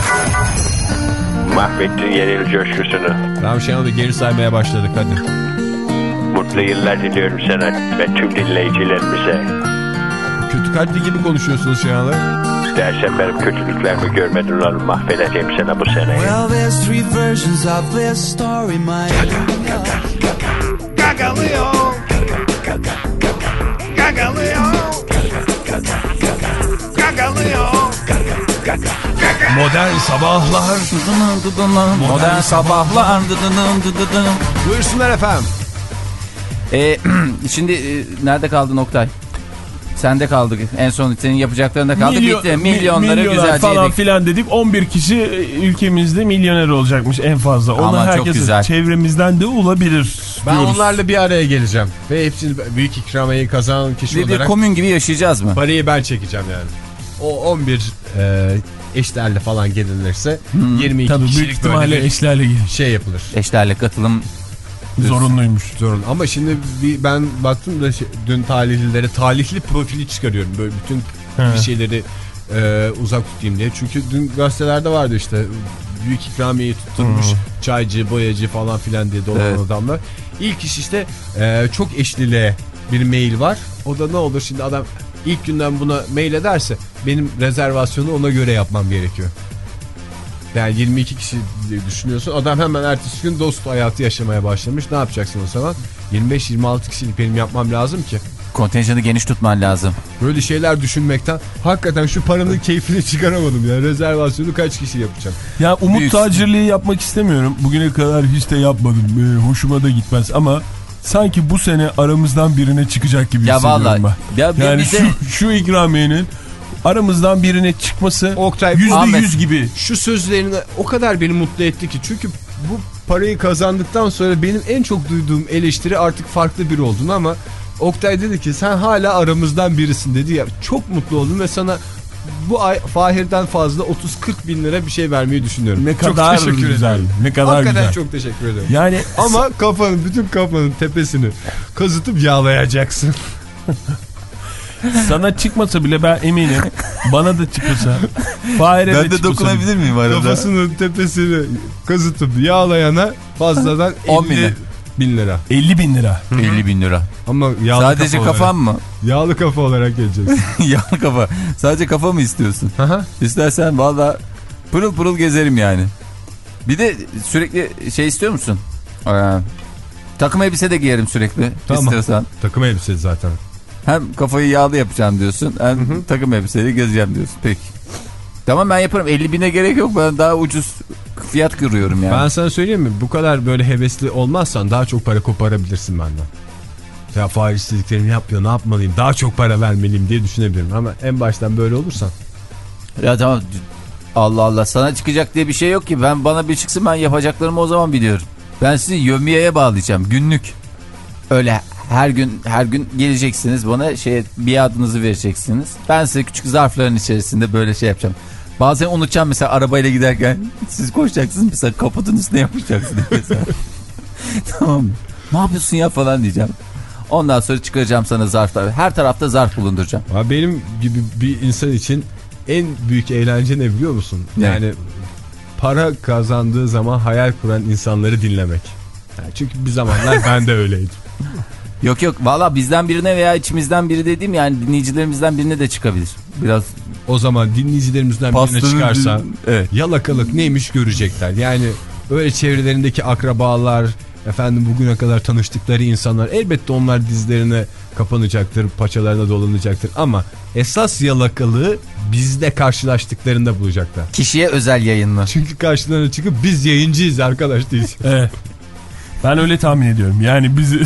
Mahvettin yeni yıl coşkusunu. Tamam Şenol Bey geri saymaya başladık hadi. Mutlu yıllar diliyorum sana ve tüm dinleyicilerimize. Kötü kalpli gibi konuşuyorsunuz Şenol Bey. Dersen benim kötülüklerimi görmedin oğlum, mahvedeceğim sana bu sene. Well, there's three versions of this story, my Gagalıyor. Gagalıyor. Gagalıyor. Modern Sabahlar. Modern Sabahlar. Buyursunlar efendim. Ee, şimdi e, nerede kaldı Oktay? Sende kaldık. En son senin yapacaklarında kaldı. Milyon, bitti. Milyonları güzelce falan yedik. filan dedik. on bir kişi ülkemizde milyoner olacakmış en fazla. Ona Aman, çok herkes güzel. Çevremizden de olabilir. Ben diyoruz. onlarla bir araya geleceğim. Ve hepsini büyük ikramiyeyi kazanan kişi Bir, bir olarak komün gibi yaşayacağız mı? parayı ben çekeceğim yani. O on bir e, eşlerle falan gelinirse hmm, yirmi iki tabii kişilik büyük ihtimalle böyle bir eşlerle gelir. şey yapılır. Eşlerle katılım Zorunluymuş. Zorun. Ama şimdi bir, ben baktım da şey, dün talihlilere talihli profili çıkarıyorum. Böyle bütün He. bir şeyleri e, uzak tutayım diye. Çünkü dün gazetelerde vardı işte büyük ikramiyeyi tutturmuş hmm. çaycı, boyacı falan filan diye dolanan evet. adamlar. İlk iş işte e, çok eşliliğe bir mail var. O da ne olur şimdi adam ilk günden buna mail ederse benim rezervasyonu ona göre yapmam gerekiyor. Yani yirmi iki kişi diye düşünüyorsun. Adam hemen ertesi gün dost hayatı yaşamaya başlamış. Ne yapacaksın o zaman? yirmi beş yirmi altı kişilik benim yapmam lazım ki. Kontenjanı geniş tutman lazım. Böyle şeyler düşünmekten hakikaten şu paranın keyfini çıkaramadım ya. Rezervasyonu kaç kişi yapacağım? Ya umut Büyük. tacirliği yapmak istemiyorum. Bugüne kadar hiç de yapmadım. Ee, hoşuma da gitmez ama sanki bu sene aramızdan birine çıkacak gibi Ya hissediyorum vallahi, ben. ya yani bize... şu, şu ikramiyenin aramızdan birine çıkması Oktay, yüzde yüz gibi. Şu sözlerini o kadar beni mutlu etti ki. Çünkü bu parayı kazandıktan sonra benim en çok duyduğum eleştiri artık farklı biri olduğunu, ama Oktay dedi ki sen hala aramızdan birisin dedi ya. Çok mutlu oldum ve sana bu ay Fahir'den fazla otuz kırk bin lira bir şey vermeyi düşünüyorum. Ne kadar çok teşekkür güzel. ederim. Ne kadar Hakikaten güzel. çok teşekkür ederim. Yani ama kafanın, bütün kafanın tepesini kazıtıp yağlayacaksın. Sana çıkmasa bile ben eminim. Bana da çıkasa. Fahir'e ben de de dokunabilir bile. miyim arada? Kafasının tepesini kazıtıp yağlayana fazladan elli bin lira. elli bin lira. elli bin lira. Ama yağlı sadece kafa kafam olarak, mı? Yağlı kafa olarak geleceksin. Yağlı kafa. Sadece kafa mı istiyorsun? İstersen valla pırıl pırıl gezerim yani. Bir de sürekli şey istiyor musun? Ee, takım elbise de giyerim sürekli. Tamam. İstiyorsan. Takım elbise zaten. Hem kafayı yağlı yapacağım diyorsun, hem hı hı. takım elbiseyle gezeceğim diyorsun. Peki. Tamam, ben yaparım. elli bine gerek yok. Ben daha ucuz fiyat kırıyorum yani. Ben sana söyleyeyim mi? Bu kadar böyle hevesli olmazsan daha çok para koparabilirsin benden. Ya Fahir istediklerimi yapıyor, ne yapmalıyım? Daha çok para vermeliyim diye düşünebilirim. Ama en baştan böyle olursan. Ya tamam. Allah Allah, sana çıkacak diye bir şey yok ki. Ben bana bir çıksın, ben yapacaklarımı o zaman biliyorum. Ben sizi yömiyeye bağlayacağım. Günlük. Öyle her gün her gün geleceksiniz bana, şey, bir adınızı vereceksiniz. Ben size küçük zarfların içerisinde böyle şey yapacağım. Bazen unutacağım, mesela arabayla giderken siz koşacaksınız, mesela kaputun üstüne yapışacaksınız mesela. Tamam mı? Ne yapıyorsun ya falan diyeceğim. Ondan sonra çıkaracağım sana zarflar. Her tarafta zarf bulunduracağım. Abi benim gibi bir insan için en büyük eğlence ne biliyor musun? Ne? Yani para kazandığı zaman hayal kuran insanları dinlemek. Yani çünkü bir zamanlar ben de öyleydim. Yok yok, valla bizden birine veya içimizden biri dediğim, yani dinleyicilerimizden birine de çıkabilir. Biraz o zaman dinleyicilerimizden birine çıkarsa evet. Yalakalık neymiş görecekler. Yani öyle çevrelerindeki akrabalar, efendim bugüne kadar tanıştıkları insanlar, elbette onlar dizlerine kapanacaktır, paçalarına dolanacaktır, ama esas yalakalığı bizde karşılaştıklarında bulacaklar. Kişiye özel yayınlı. Çünkü karşılarına çıkıp biz yayıncıyız arkadaş değil. Evet. Ben öyle tahmin ediyorum. Yani bizi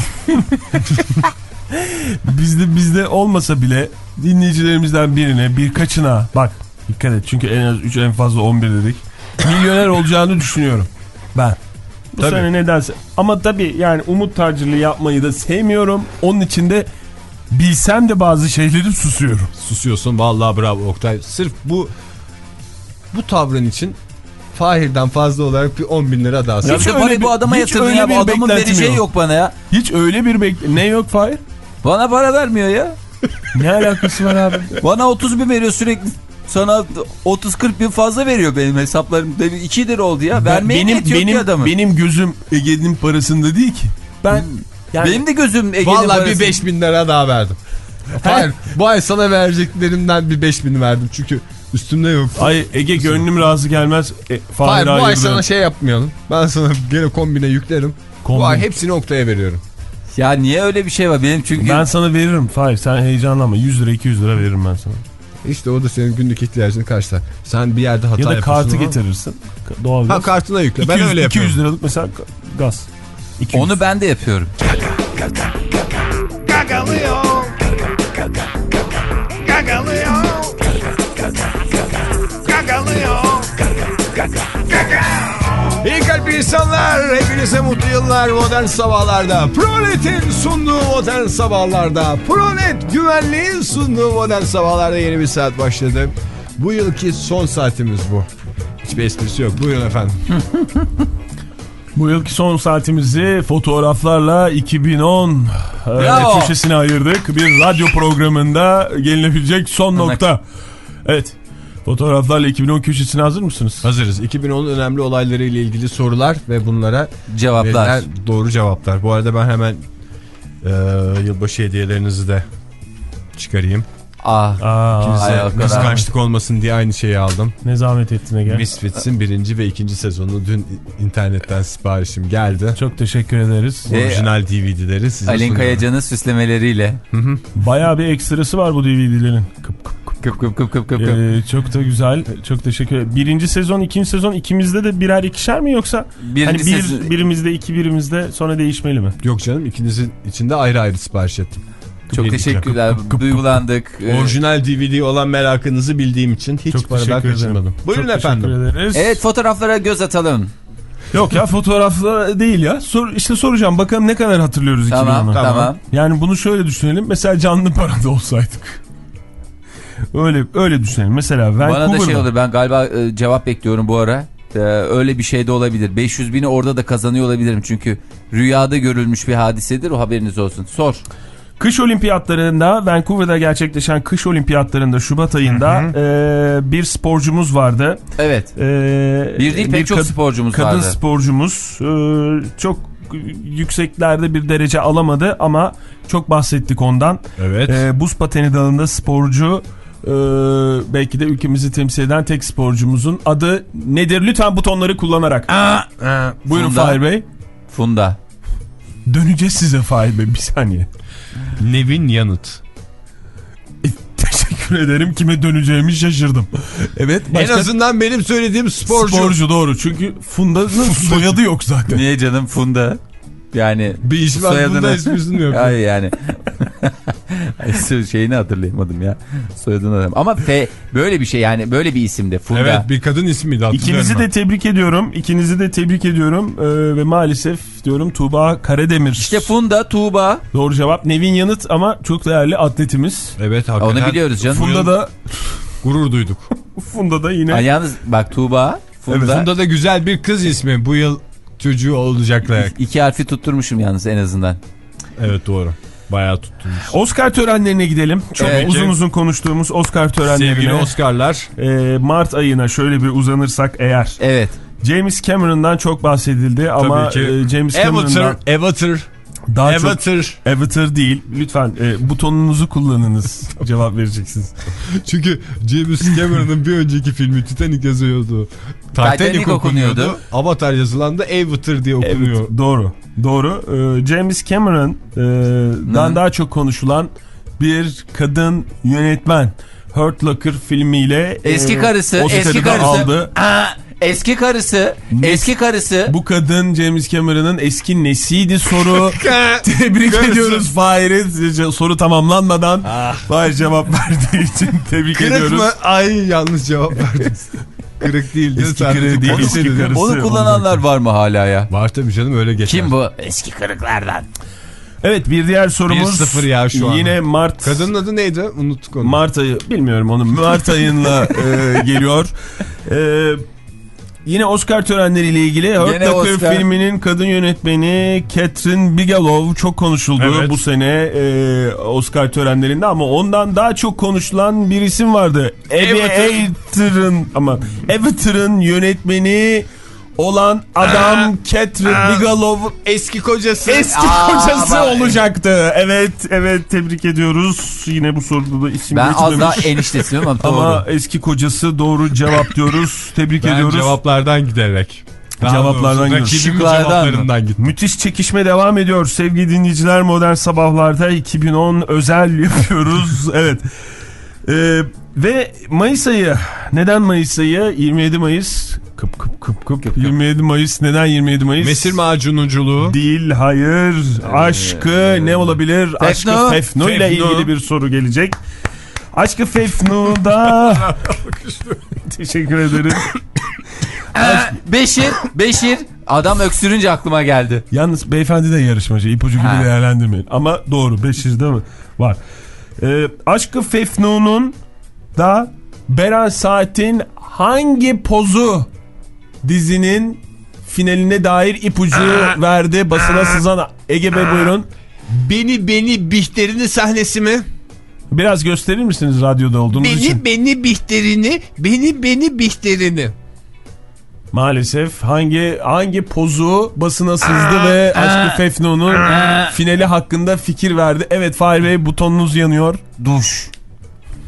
bizde bizde olmasa bile dinleyicilerimizden birine, birkaçına, bak dikkat et çünkü en az üç, en fazla on bir dedik. Milyoner olacağını düşünüyorum ben. Bu tabii. Sene nedense. Ama tabii yani umut tacirliği yapmayı da sevmiyorum. Onun için de bilsem de bazı şeyleri susuyorum. Susuyorsun, vallahi bravo Oktay. Sırf bu bu tavrın için Fahir'den fazla olarak bir on bin lira daha. Hiç öyle bir, bu adama yatırdın ya. Bu adamın vereceği yok. yok bana ya. Hiç öyle bir bekle. Ne yok Fahir? Bana para vermiyor ya. Ne alakası var abi? Bana otuz bin veriyor sürekli. Sana otuz kırk bin fazla veriyor benim hesaplarım. iki lira oldu ya. Vermeye niyet yok benim, ki adamın. Benim gözüm Ege'nin parasında değil ki. Ben yani, benim de gözüm Ege'nin parasında. Vallahi bir beş bin lira daha verdim. Hayır, bu ay sana vereceklerimden bir beş bin verdim çünkü üstümde yok. Ay Ege, gönlüm razı gelmez. E, Hayır, bu ay sana şey yapmayalım. Ben sana gene kombine yüklerim. Kombin. Bu ay hepsini Oktay'a veriyorum. Ya niye öyle bir şey var benim çünkü. Ben sana veririm Fahir, sen heyecanlanma. yüz lira iki yüz lira veririm ben sana. İşte o da senin günlük ihtiyacını karşılar. Sen bir yerde hata yapıyorsun. Ya da kartı ama getirirsin. Doğal ha, kartına yükle. Ben iki yüz, öyle yapıyorum. iki yüz liralık mesela gaz. iki yüz. Onu ben de yapıyorum. Gagalıyor. Gagalıyor. Gagalıyor. İyi kalpli insanlar, hepinize mutlu yıllar. Modern Sabahlar'da Pronet'in sunduğu Modern Sabahlar'da Pronet güvenliğin sunduğu Modern Sabahlar'da yeni bir saat başladı. Bu yılki son saatimiz bu. Hiçbir esprisi yok. Buyurun efendim. Bu yılki son saatimizi fotoğraflarla iki bin on e, köşesine ayırdık. Bir radyo programında gelinebilecek son nokta. Evet. Fotoğraflarla iki bin on köşesine hazır mısınız? Hazırız. iki bin on önemli olayları ile ilgili sorular ve bunlara cevaplar. Doğru cevaplar. Bu arada ben hemen e, yılbaşı hediyelerinizi de çıkarayım. Ah. Kimse kıskançlık olmasın diye aynı şeyi aldım. Ne zahmet ettin Ege. Misfits'in birinci ve ikinci sezonu dün internetten siparişim geldi. Çok teşekkür ederiz. Ve orijinal D V D'leri size Alin sunuyorum. Kayacan'ın süslemeleriyle. Hı hı. Bayağı bir ekstrası var bu D V D'lerin. Kıp kıp kıp. Kıp kıp kıp kıp kıp. Ee, çok da güzel. Çok teşekkür ederim. Birinci sezon, ikinci sezon ikimizde de birer ikişer mi yoksa Birinci hani bir, sezon... birimizde iki birimizde sonra değişmeli mi? Yok canım, ikinizin içinde ayrı ayrı sipariş ettim. Çok teşekkürler. Duygulandık. Orijinal D V D olan merakınızı bildiğim için hiç Çok paradan kaçırmadım. Buyurun Çok efendim. Evet, fotoğraflara göz atalım. Yok ya, fotoğraflar değil ya. Sor, işte soracağım bakalım ne kadar hatırlıyoruz tamam, iki bin onu. Tamam. Yani bunu şöyle düşünelim. Mesela canlı parada olsaydık. Öyle öyle düşünelim. Mesela Vancouver'da. Bana da şey olur, ben galiba e, cevap bekliyorum bu ara. E, öyle bir şey de olabilir. beş yüz bini orada da kazanıyor olabilirim. Çünkü rüyada görülmüş bir hadisedir. O, haberiniz olsun. Sor. Kış olimpiyatlarında, Vancouver'da gerçekleşen kış olimpiyatlarında Şubat ayında hı hı. E, bir sporcumuz vardı. Evet. E, bir değil pek bir çok kad- sporcumuz kadın vardı. Kadın sporcumuz. E, çok yükseklerde bir derece alamadı ama çok bahsettik ondan. Evet. E, buz pateni dalında sporcu, e, belki de ülkemizi temsil eden tek sporcumuzun adı nedir? Lütfen butonları kullanarak. Aa, aa. Buyurun Fahir Bey. Funda. Döneceğiz size Fahir Bey, bir saniye. Nevin Yanıt. E, teşekkür ederim, kime döneceğimi şaşırdım. Evet. Başka... En azından benim söylediğim sporcu. Sporcu doğru, çünkü Funda'nın soyadı yok zaten. Niye canım Funda? Yani bir iş var, Funda isminin yok. Hayır yani. Şeyini hatırlayamadım ya. Soyadını hatırlayamadım. Ama F, böyle bir şey yani, böyle bir isimde Funda. Evet, bir kadın ismiydi, hatırlıyorum. İkinizi de tebrik ediyorum. İkinizi de tebrik ediyorum. Ee, ve maalesef diyorum Tuğba Karademir. İşte Funda, Tuğba. Doğru cevap. Nevin Yanıt ama çok değerli atletimiz. Evet, hakikaten. Onu biliyoruz canım. Funda da gurur duyduk. Funda da yine. Ay, yalnız bak Tuğba. Funda. Evet, Funda da güzel bir kız ismi. Bu yıl çocuğu olacaklar. İki harfi tutturmuşum yalnız en azından. Evet, doğru. Bayağı tutturmuş. Oscar törenlerine gidelim. Çok evet, uzun uzun konuştuğumuz Oscar törenlerine. Sevgili Oscar'lar. E, Mart ayına şöyle bir uzanırsak eğer. Evet. James Cameron'dan çok bahsedildi ama e, James Cameron'dan. Avatar. Daha Avatar. çok Avatar değil. Lütfen e, butonunuzu kullanınız. Cevap vereceksiniz. Çünkü James Cameron'ın bir önceki filmi Titanic yazıyordu. Titanic, Titanic okunuyordu. okunuyordu. Avatar yazılan da Avatar diye okunuyor. Evet, doğru. Doğru. Ee, James Cameron'dan e, daha çok konuşulan bir kadın yönetmen. Hurt Locker filmiyle eski karısı, e, eski karısı. Aldı. Aa, eski karısı, ne? eski karısı. Bu kadın James Cameron'ın eski nesiydi soru. Tebrik karısı. ediyoruz Fahir'i. Soru tamamlanmadan ah. Fahir cevap verdiği için tebrik Kırık ediyoruz. Kırık mı? Ay, yanlış cevap verdim. Kırık değil. Eski kırık değil, eski karısı. Onu kullananlar var mı hala ya? Var tabii canım, öyle geçer. Kim bu? Eski kırıklardan. Evet, bir diğer sorumuz. bir sıfır ya şu an. Yine Mart. Kadının adı neydi? Unuttuk onu. Mart ayı. Bilmiyorum onu. Mart ayınla e, geliyor. Eee... Yine Oscar törenleriyle ilgili Hurt Locker filminin kadın yönetmeni Catherine Bigelow çok konuşuldu evet. bu sene e, Oscar törenlerinde, ama ondan daha çok konuşulan bir isim vardı. Avatar'ın ama Avatar'ın yönetmeni olan adam aa, Catherine aa, Bigelow eski kocası. Eski aa, kocası ama... olacaktı. Evet, evet, tebrik ediyoruz. Yine bu soruda da isim ben geçmemiş. Ben az daha eniştesi ama doğru. Ama eski kocası doğru cevap diyoruz. Tebrik ben ediyoruz. Cevaplardan giderek. Cevaplardan gidiyoruz. Cevaplarından gittim. Müthiş çekişme devam ediyor. Sevgili dinleyiciler, Modern Sabahlar'da iki bin on özel yapıyoruz. Evet. Ee, ve Mayıs ayı. Neden Mayıs ayı? yirmi yedi Mayıs. Kıp kıp kıp kıp. kıp. yirmi yedi Mayıs. Neden yirmi yedi Mayıs? Mesir macunuculuğu. Değil, hayır. Aşkı ne olabilir? Fefnu. Aşkı Fefnu ile ilgili bir soru gelecek. Aşkı Fefnu'da. Teşekkür ederim. Beşir, Beşir. Adam öksürünce aklıma geldi. Yalnız beyefendi de yarışmacı. İpucu gibi ha. değerlendirmeyin. Ama doğru, Beşir değil mi? Var. Ee, Aşkı Fefnu'nun da Beren Saat'in hangi pozu dizinin finaline dair ipucu verdi basına sızan? Ege Bey buyurun. Beni Beni Bihter'ini sahnesi mi? Biraz gösterir misiniz radyoda olduğunuz beni, için? Beni Beni Bihter'ini, Beni Beni Bihter'ini. Maalesef hangi hangi pozu basına sızdı ve Aşkı Fefnu'nun finali hakkında fikir verdi. Evet Fahir Bey, butonunuz yanıyor. Duş.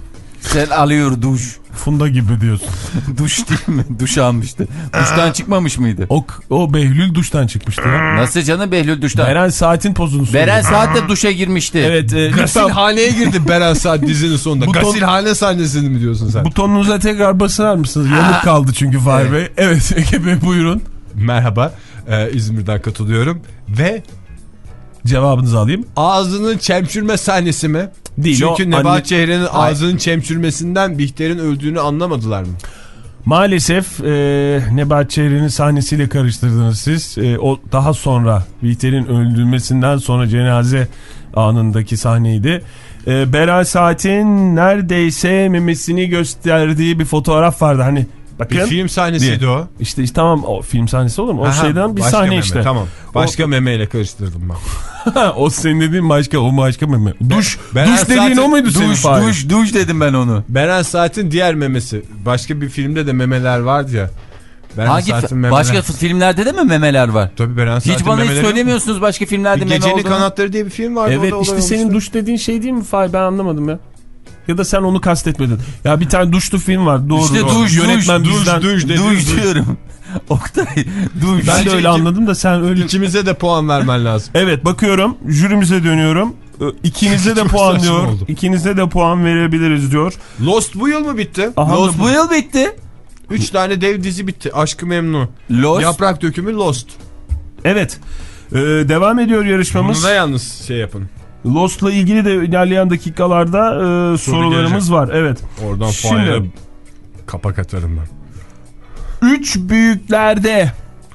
Sen alıyor duş. Funda gibi diyorsun. Duş değil mi? Duş almıştı. Duştan çıkmamış mıydı? O, o Behlül duştan çıkmıştı ya. Nasıl canım Behlül duştan? Beren Saat'in pozunu sordu. Beren Saat de duşa girmişti. Evet. E, Gasilhaneye girdi Beren Saat dizinin sonunda. Buton... Gasilhane sahnesini mi diyorsun sen? Butonunuza tekrar basar mısınız? Yanık kaldı çünkü Fahir Bey. Evet Ege Bey buyurun. Merhaba. Ee, İzmir'den katılıyorum. Ve cevabınızı alayım. Ağzının çemçürme sahnesi mi? Değil. Çünkü Nebahat anne... Çehre'nin ağzının çemçürmesinden Bihter'in öldüğünü anlamadılar mı? Maalesef e, Nebahat Çehre'nin sahnesiyle karıştırdınız siz. E, o daha sonra Bihter'in öldürmesinden sonra cenaze anındaki sahneydi. E, Beren Saat'in neredeyse memesini gösterdiği bir fotoğraf vardı. Hani bakın. Bir film sahnesiydi diye. O. İşte, işte tamam o film sahnesi olur mu? O Aha, şeyden bir sahne meme, işte. Tamam. Başka o... memeyle karıştırdım ben. O senin dediğin başka, o başka meme. Duş, Beren duş dediğin Saat'in, o muydu senin? Duş, duş, duş dedim ben onu. Beren Saat'in diğer memesi. Başka bir filmde de memeler vardı ya. Beren Hangi memeler... Başka filmlerde de mi memeler var? Tabii Beren Saat'in hiç bana hiç söylemiyorsunuz mi? Başka filmlerde meme Gecenin olduğunu. Kanatları diye bir film vardı. Evet işte senin duş dediğin şey değil mi Fahir? Ben anlamadım ya. Ya da sen onu kastetmedin. Ya bir tane duşlu film var. Doğru. İşte doğru. duş, Yönetmen duş, bizden... duş, duş, duş diyorum. Oktay, duş. Ben de öyle anladım da sen öyle... İkimize de puan vermen lazım. Evet bakıyorum. Jürimize dönüyorum. İkinize de puan diyor. İkinize de puan verebiliriz diyor. Lost bu yıl mı bitti? Aha, Lost bu yıl bitti. Üç tane dev dizi bitti. Aşk-ı Memnu. Lost. Yaprak Dökümü Lost. Evet. Ee, devam ediyor yarışmamız. Bunu da yalnız şey yapın. Lost'la ilgili de ilerleyen dakikalarda e, sorularımız var. Evet. Oradan Fahir'e kapak atarım ben. Üç büyüklerde.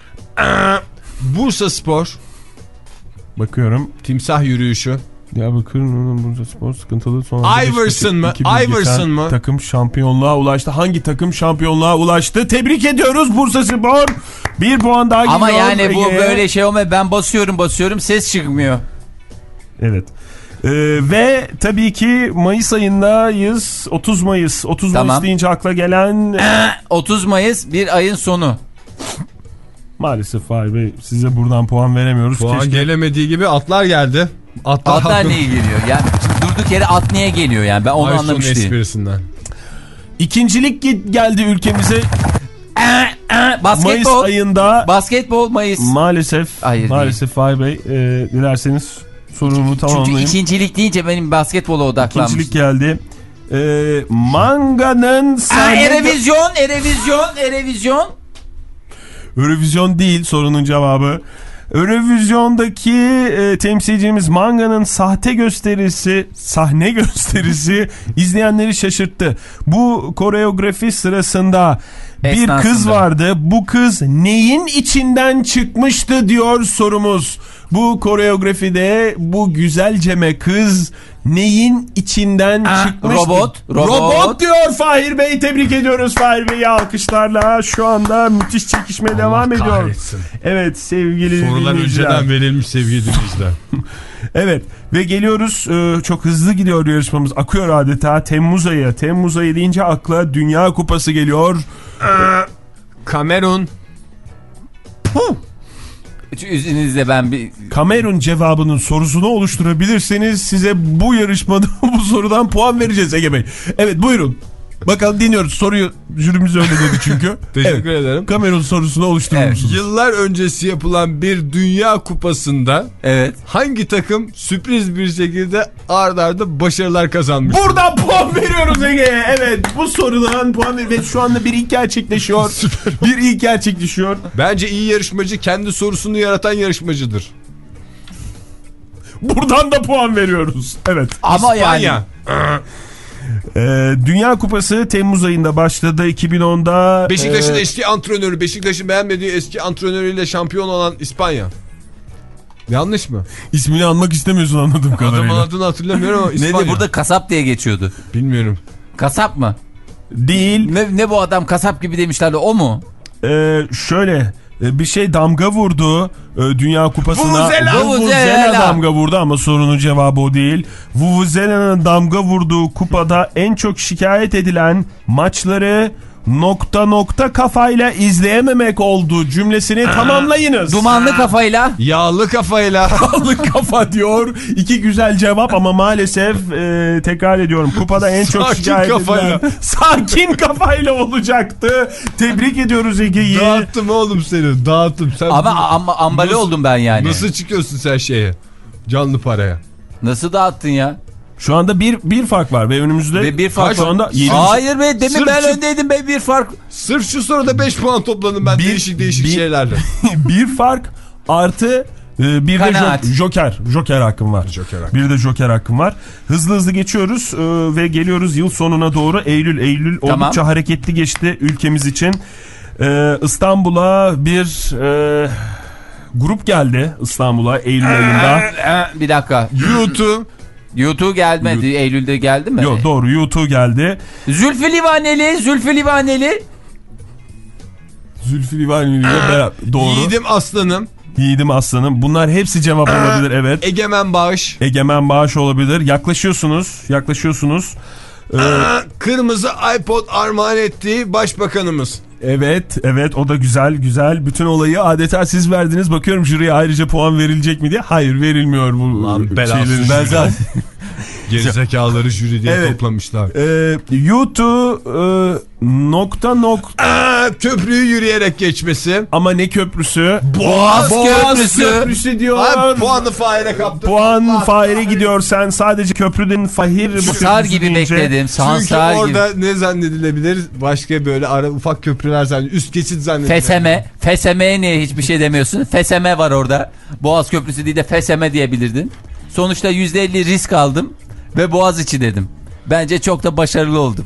Bursa Spor. Bakıyorum. Timsah yürüyüşü. Ya bakıyorum Bursa Spor sıkıntılı. Sonra Iverson mı? Iverson mı? Takım şampiyonluğa ulaştı. Hangi takım şampiyonluğa ulaştı? Tebrik ediyoruz Bursa Spor. Bir puan daha gidiyor. Ama yani bu böyle şey olmuyor. Ben basıyorum basıyorum ses çıkmıyor. Evet. Ee, ve tabii ki Mayıs ayındayız. otuz Mayıs. otuz tamam. Mayıs deyince akla gelen... otuz Mayıs bir ayın sonu. Maalesef Fahir Bey size buradan puan veremiyoruz. Puan Keşke... gelemediği gibi atlar geldi. Atlar, atlar neye geliyor? Yani durduk yere at niye geliyor yani? Ben onu anlamış değilim. Esprisinden. İkincilik geldi ülkemize. Basketbol. Mayıs ayında. Basketbol Mayıs. Maalesef. Hayır maalesef Fahir Bey. E, dilerseniz sorumu tamamlayayım. Çünkü ikincilik deyince benim basketbola odaklanmıştım. İkincilik geldi. E, manganın sahne... Erevizyon, Erevizyon, Erevizyon. Eurovision değil sorunun cevabı. Eurovision'daki e, temsilcimiz Manga'nın sahte gösterisi, sahne gösterisi izleyenleri şaşırttı. Bu koreografi sırasında bir Esnasında. kız vardı. Bu kız neyin içinden çıkmıştı diyor sorumuz. Bu koreografide bu güzelceme kız neyin içinden Aa, çıkmıştı? Robot, robot. Robot diyor Fahir Bey. Tebrik ediyoruz Fahir Bey'i alkışlarla. Şu anda müthiş çekişme Allah devam ediyor. Kahretsin. Evet sevgili sorular önceden verilmiş sevgili dinleyiciler. Evet ve geliyoruz ee, çok hızlı gidiyor yarışmamız. Akıyor adeta Temmuz ayı. Temmuz ayı deyince akla Dünya Kupası geliyor. Kamerun. Puh. İzninizle ben bir... Kamerun cevabının sorusunu oluşturabilirseniz size bu yarışmada bu sorudan puan vereceğiz Ege Bey. Evet buyurun. Bakalım dinliyoruz. Soruyu jürimiz öyle dedi çünkü. Teşekkür evet. ederim. Kamerun sorusunu oluşturur evet. musunuz? Yıllar öncesi yapılan bir Dünya Kupası'nda evet. hangi takım sürpriz bir şekilde ard arda başarılar kazanmış? Buradan puan veriyoruz Ege'ye. Evet bu sorudan puan veriyoruz. Şu anda bir ilk gerçekleşiyor. bir ilk gerçekleşiyor. Bence iyi yarışmacı kendi sorusunu yaratan yarışmacıdır. Buradan da puan veriyoruz. Evet. Ama İspanya. yani... Ee, Dünya Kupası Temmuz ayında başladı iki bin onda. Beşiktaş'ın e... eski antrenörü, Beşiktaş'ın beğenmediği eski antrenörüyle şampiyon olan İspanya. Yanlış mı? İsmini anmak istemiyorsun anladığım kadarıyla. Adamın adını hatırlamıyorum ama İspanya. Neydi burada kasap diye geçiyordu. Bilmiyorum. Kasap mı? Değil. Ne, ne bu adam kasap gibi demişlerdi o mu? Ee, şöyle bir şey damga vurdu Dünya Kupası'na. Vuvuzela. Vuvuzela damga vurdu ama sorunun cevabı o değil. Vuvuzela'nın damga vurduğu kupada en çok şikayet edilen maçları nokta nokta kafayla izleyememek oldu cümlesini tamamlayınız. Dumanlı kafayla. Yağlı kafayla. Yağlı kafa diyor. İki güzel cevap ama maalesef e, tekrar ediyorum. Kupada en çok Sakin şikayet kafayla. edilen sakin kafayla olacaktı. Tebrik ediyoruz Ege'yi. Dağıttım oğlum seni. Dağıttım. Sen Ama am ambale nasıl, oldum ben yani. Nasıl çıkıyorsun sen şeye? Canlı paraya. Nasıl dağıttın ya? Şu anda bir bir fark var ve önümüzde Ve bir fark şu anda yedi. Hayır be, demin Sırf ben şu- öndeydim be, bir fark. Sırf şu soruda beş puan topladım ben Bir- değişik değişik bir- şeylerle. bir fark artı e, bir Kanaat. de jo- joker. Joker hakkım var. Joker hakkım. Bir de joker hakkım var. Hızlı hızlı geçiyoruz e, ve geliyoruz yıl sonuna doğru. Eylül Eylül Tamam. oldukça hareketli geçti ülkemiz için. E, İstanbul'a bir e, grup geldi İstanbul'a Eylül ayında. Bir dakika. YouTube. YouTube gelmedi. Eylül'de geldi mi? Yok doğru YouTube geldi. Zülfü Livaneli, Zülfü Livaneli. Zülfü Livaneli ile beraber. Doğru. Yiğidim aslanım. Yiğidim aslanım. Bunlar hepsi cevap olabilir, evet. Egemen bağış. Egemen bağış olabilir. Yaklaşıyorsunuz. Yaklaşıyorsunuz. Ee, Kırmızı iPod armağan ettiği başbakanımız. evet, evet o da güzel, güzel. Bütün olayı adeta siz verdiniz. Bakıyorum jüriye ayrıca puan verilecek mi diye. Hayır, verilmiyor bu Lan belası şeylerin. jüri. Ben zaten... Gerizekalıları jüri diye Evet. toplamışlar. Ee, YouTube e, nokta nokta Aa, köprüyü yürüyerek geçmesi. ama ne köprüsü? Boğaz Köprüsü. Köprüsü diyor. Abi puanı Fahir'e kaptı. Puan Fahir'e gidiyor. Sen sadece köprüden Fahir bu Sar köprüsü gibi deyince- bekledim. Çünkü Sansar gibi. orada ne zannedilebilir? Başka böyle ara ufak köprüler zannedilebilir. Üst geçit zannedilebilir. Feseme. Feseme'ye niye hiçbir şey demiyorsun? Feseme var orada. Boğaz Köprüsü değil de Feseme diyebilirdin. Sonuçta yüzde elli risk aldım ve Boğaziçi dedim. Bence çok da başarılı oldum.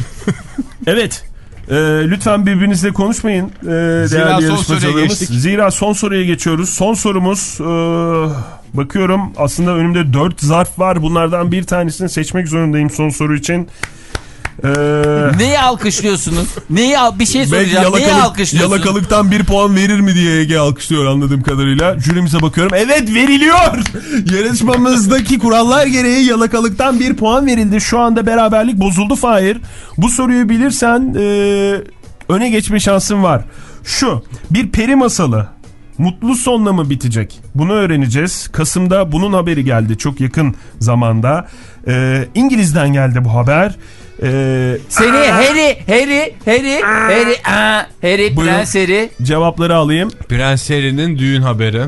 Evet. Ee, lütfen birbirinizle konuşmayın ee, Zira değerli son yarışmacılarımız. soruya geçtik. Zira son soruya geçiyoruz. Son sorumuz ee, bakıyorum aslında önümde dört zarf var. Bunlardan bir tanesini seçmek zorundayım son soru için. Ee, Neyi alkışlıyorsunuz? Neyi al bir şey belki soracağım. Neyi yalakalık, alkışlıyorsunuz? yalakalıktan bir puan verir mi diye Ege alkışlıyor anladığım kadarıyla. Jürimize bakıyorum. Evet, veriliyor. Yarışmamızdaki kurallar gereği yalakalıktan bir puan verildi. Şu anda beraberlik bozuldu Fahir. Bu soruyu bilirsen ee, öne geçme şansın var. Şu, bir peri masalı mutlu sonla mı bitecek? Bunu öğreneceğiz. Kasım'da bunun haberi geldi çok yakın zamanda. Ee, İngiliz'den geldi bu haber. Ee, Seni Harry, Harry, Harry, Harry, aa, Harry, Buyurun. Prens Harry. cevapları alayım. Prens Harry'nin düğün haberi.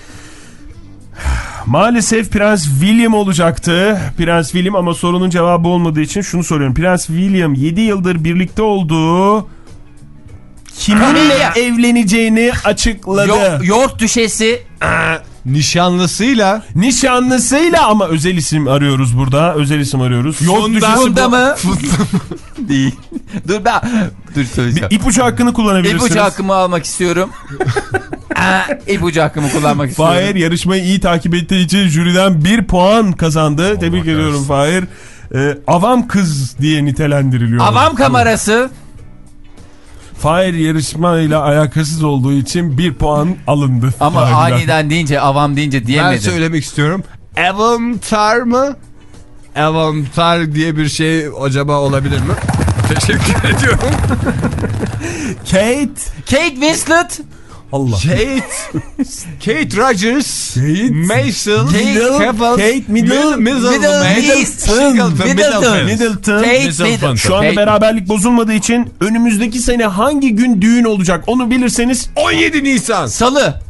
Maalesef Prens William olacaktı. Prens William ama sorunun cevabı olmadığı için şunu soruyorum. Prens William yedi yıldır birlikte olduğu kiminle Camilla. evleneceğini açıkladı. York, York Düşesi. Nişanlısıyla Nişanlısıyla ama özel isim arıyoruz burada. Özel isim arıyoruz. York Funda- Düşesi Funda bu. mı? Değil. Dur ben. Dur söyleyeceğim. İpucu hakkını kullanabilirsiniz. İpucu hakkımı almak istiyorum. Aa, İpucu hakkımı kullanmak istiyorum. Fahir yarışmayı iyi takip ettiği için jüriden bir puan kazandı. Tebrik ediyorum Fahir. Ee, avam kız diye nitelendiriliyor. Avam kamerası. Fahir yarışmayla alakasız olduğu için bir puan alındı. Ama Fahir'den. aniden deyince, avam deyince ben diyemedim. söylemek istiyorum. Avamtar mı? Avamtar diye bir şey acaba olabilir mi? Teşekkür ediyorum. Kate. Kate Winslet. Allah. Kate. Kate Rogers. Kate. Mason. Middle- Cavill, Kate Middle- Middle, Middle East. Singleton. Middleton. Middleton. Kate Middleton. Middleton. Şu anda Kate- beraberlik bozulmadığı için önümüzdeki sene hangi gün düğün olacak onu bilirseniz on yedi Nisan. Salı.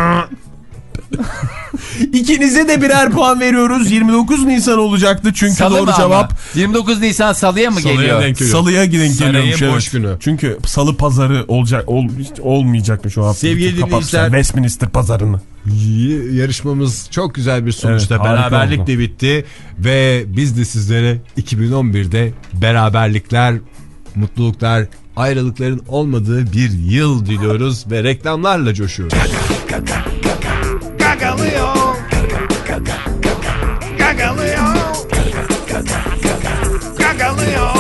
ikinize de birer puan veriyoruz. yirmi dokuz Nisan olacaktı çünkü Salı doğru mı cevap. ama? yirmi dokuz Nisan Salı'ya mı Salı'ya geliyor? denk geliyor. Salıya giden Sarayın geliyormuş. boş Evet. günü. Çünkü salı pazarı olacak ol, hiç olmayacakmış o hafta. Sevgili Kapatmışlar dinleyiciler. Westminster pazarını. Y- Yarışmamız çok güzel bir sonuçta. Evet, harika beraberlik oldu. de bitti ve biz de sizlere iki bin on birde beraberlikler, mutluluklar, ayrılıkların olmadığı bir yıl diliyoruz ve reklamlarla coşuyoruz. Gagalıyor. Gagalıyor. Gagalıyor.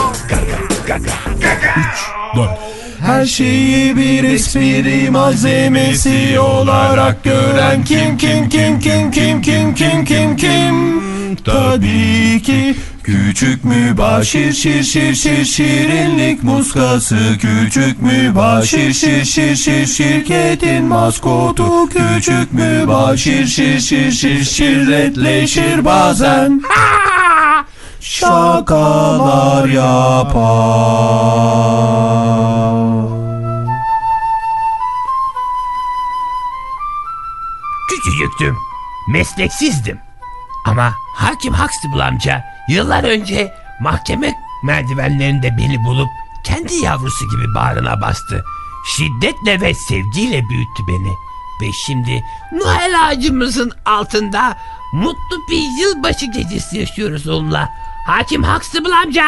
Dön. Her şeyi bir espri malzemesi olarak gören kim kim kim kim kim kim kim kim kim Tabii ki Küçük mübaşir şir şir şir şirinlik muskası. Küçük mübaşir şir şir şir şirketin maskotu. Küçük mübaşir şir şir şir şirretleşir bazen. Şakalar yapar. Küçücüktüm, mesleksizdim. Ama Hakim Huxtable amca yıllar önce mahkeme merdivenlerinde beni bulup kendi yavrusu gibi bağrına bastı. Şiddetle ve sevgiyle büyüttü beni. Ve şimdi Noel ağacımızın altında mutlu bir yılbaşı gecesi yaşıyoruz onunla. Hakim Huxtable amca.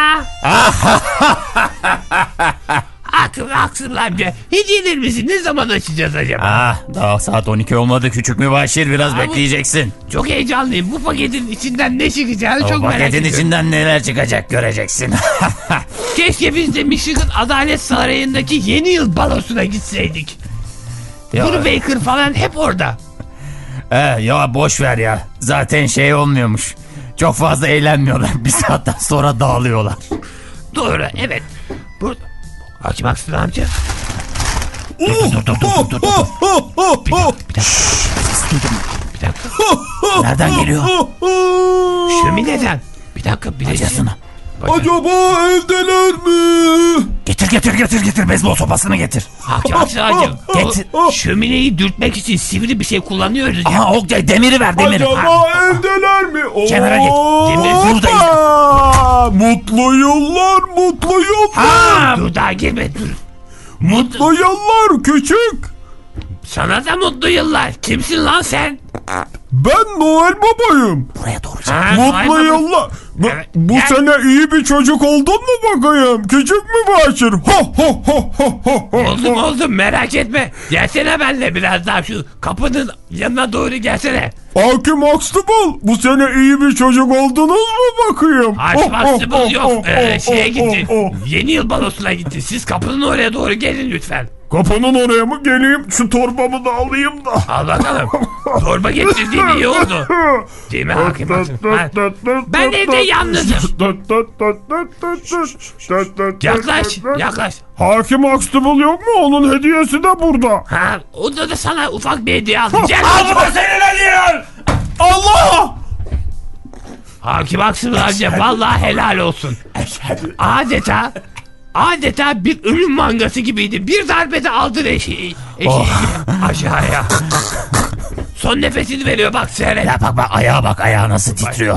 Hakim Huxtable amca, hediyelerimizi ne zaman açacağız acaba? Ah, daha saat on iki olmadı küçük mübaşir, biraz Aa, bekleyeceksin. Çok heyecanlıyım. Bu paketin içinden ne çıkacağını o çok merak ediyorum. Paketin içinden neler çıkacak göreceksin. Keşke biz de Michigan Adalet Sarayı'ndaki yeni yıl balosuna gitseydik. Brubaker falan hep orada. He, ya boş ver ya. Zaten şey olmuyormuş. Çok fazla eğlenmiyorlar. Bir saatten sonra dağılıyorlar. Doğru, evet. Burada. Hakim Huxtable amca. Dur dur dur dur dur. Bir dakika. Bir dakika. Nereden geliyor? Şömineden. Bir dakika, bileceğim. Acaba evdeler mi? Getir getir getir getir beyzbol sopasını getir. Hakim Huxtable amca. Getir. Şömineyi dürtmek için sivri bir şey kullanıyoruz ya. Aha o demiri ver demiri. Acaba Ha. evdeler mi? Kenara git. Demir buradayız. Mutlu yıllar, mutlu yıllar. Ha, dur daha girme dur. Mutlu yıllar küçük. Sana da mutlu yıllar. Kimsin lan sen? Ben Noel Baba'yım. Buraya doğru. Ha, Mutlu Noel Baba. yıllar. Bu, Evet, bu gel. sene iyi bir çocuk oldun mu bakayım? Küçük mübaşir. Ho ho ho ho ho ho. Oldum oldum, merak etme. Gelsene benimle biraz daha, şu kapının yanına doğru gelsene. Hakim Huxtable, bu sene iyi bir çocuk oldunuz mu bakayım? Hakim Ho, ho, Huxtable ho, yok. ho, Ee, ho, şeye ho, gitti. ho, ho. Yeni yıl balosuna gitti. Siz kapının oraya doğru gelin lütfen. Kapının oraya mı geleyim? Şu torbamı da alayım da. Al bakalım. Torba getirdiğin iyi oldu. Değil mi Hakim Huxtable? Ha. Ben evde yalnızım. Yaklaş, yaklaş. Hakim Huxtable yok mu? Onun hediyesi de burada. Ha, onda da sana ufak bir hediye aldım. Gel. senin hediyen. Allah! Hakim Huxtable amca, vallahi helal olsun. Adeta adeta bir ölüm mangası gibiydi. Bir darbede aldı eşeği, eşeği aşağıya. Son nefesini veriyor, bak seyret. Ya bak bak ayağa bak, ayağı nasıl titriyor.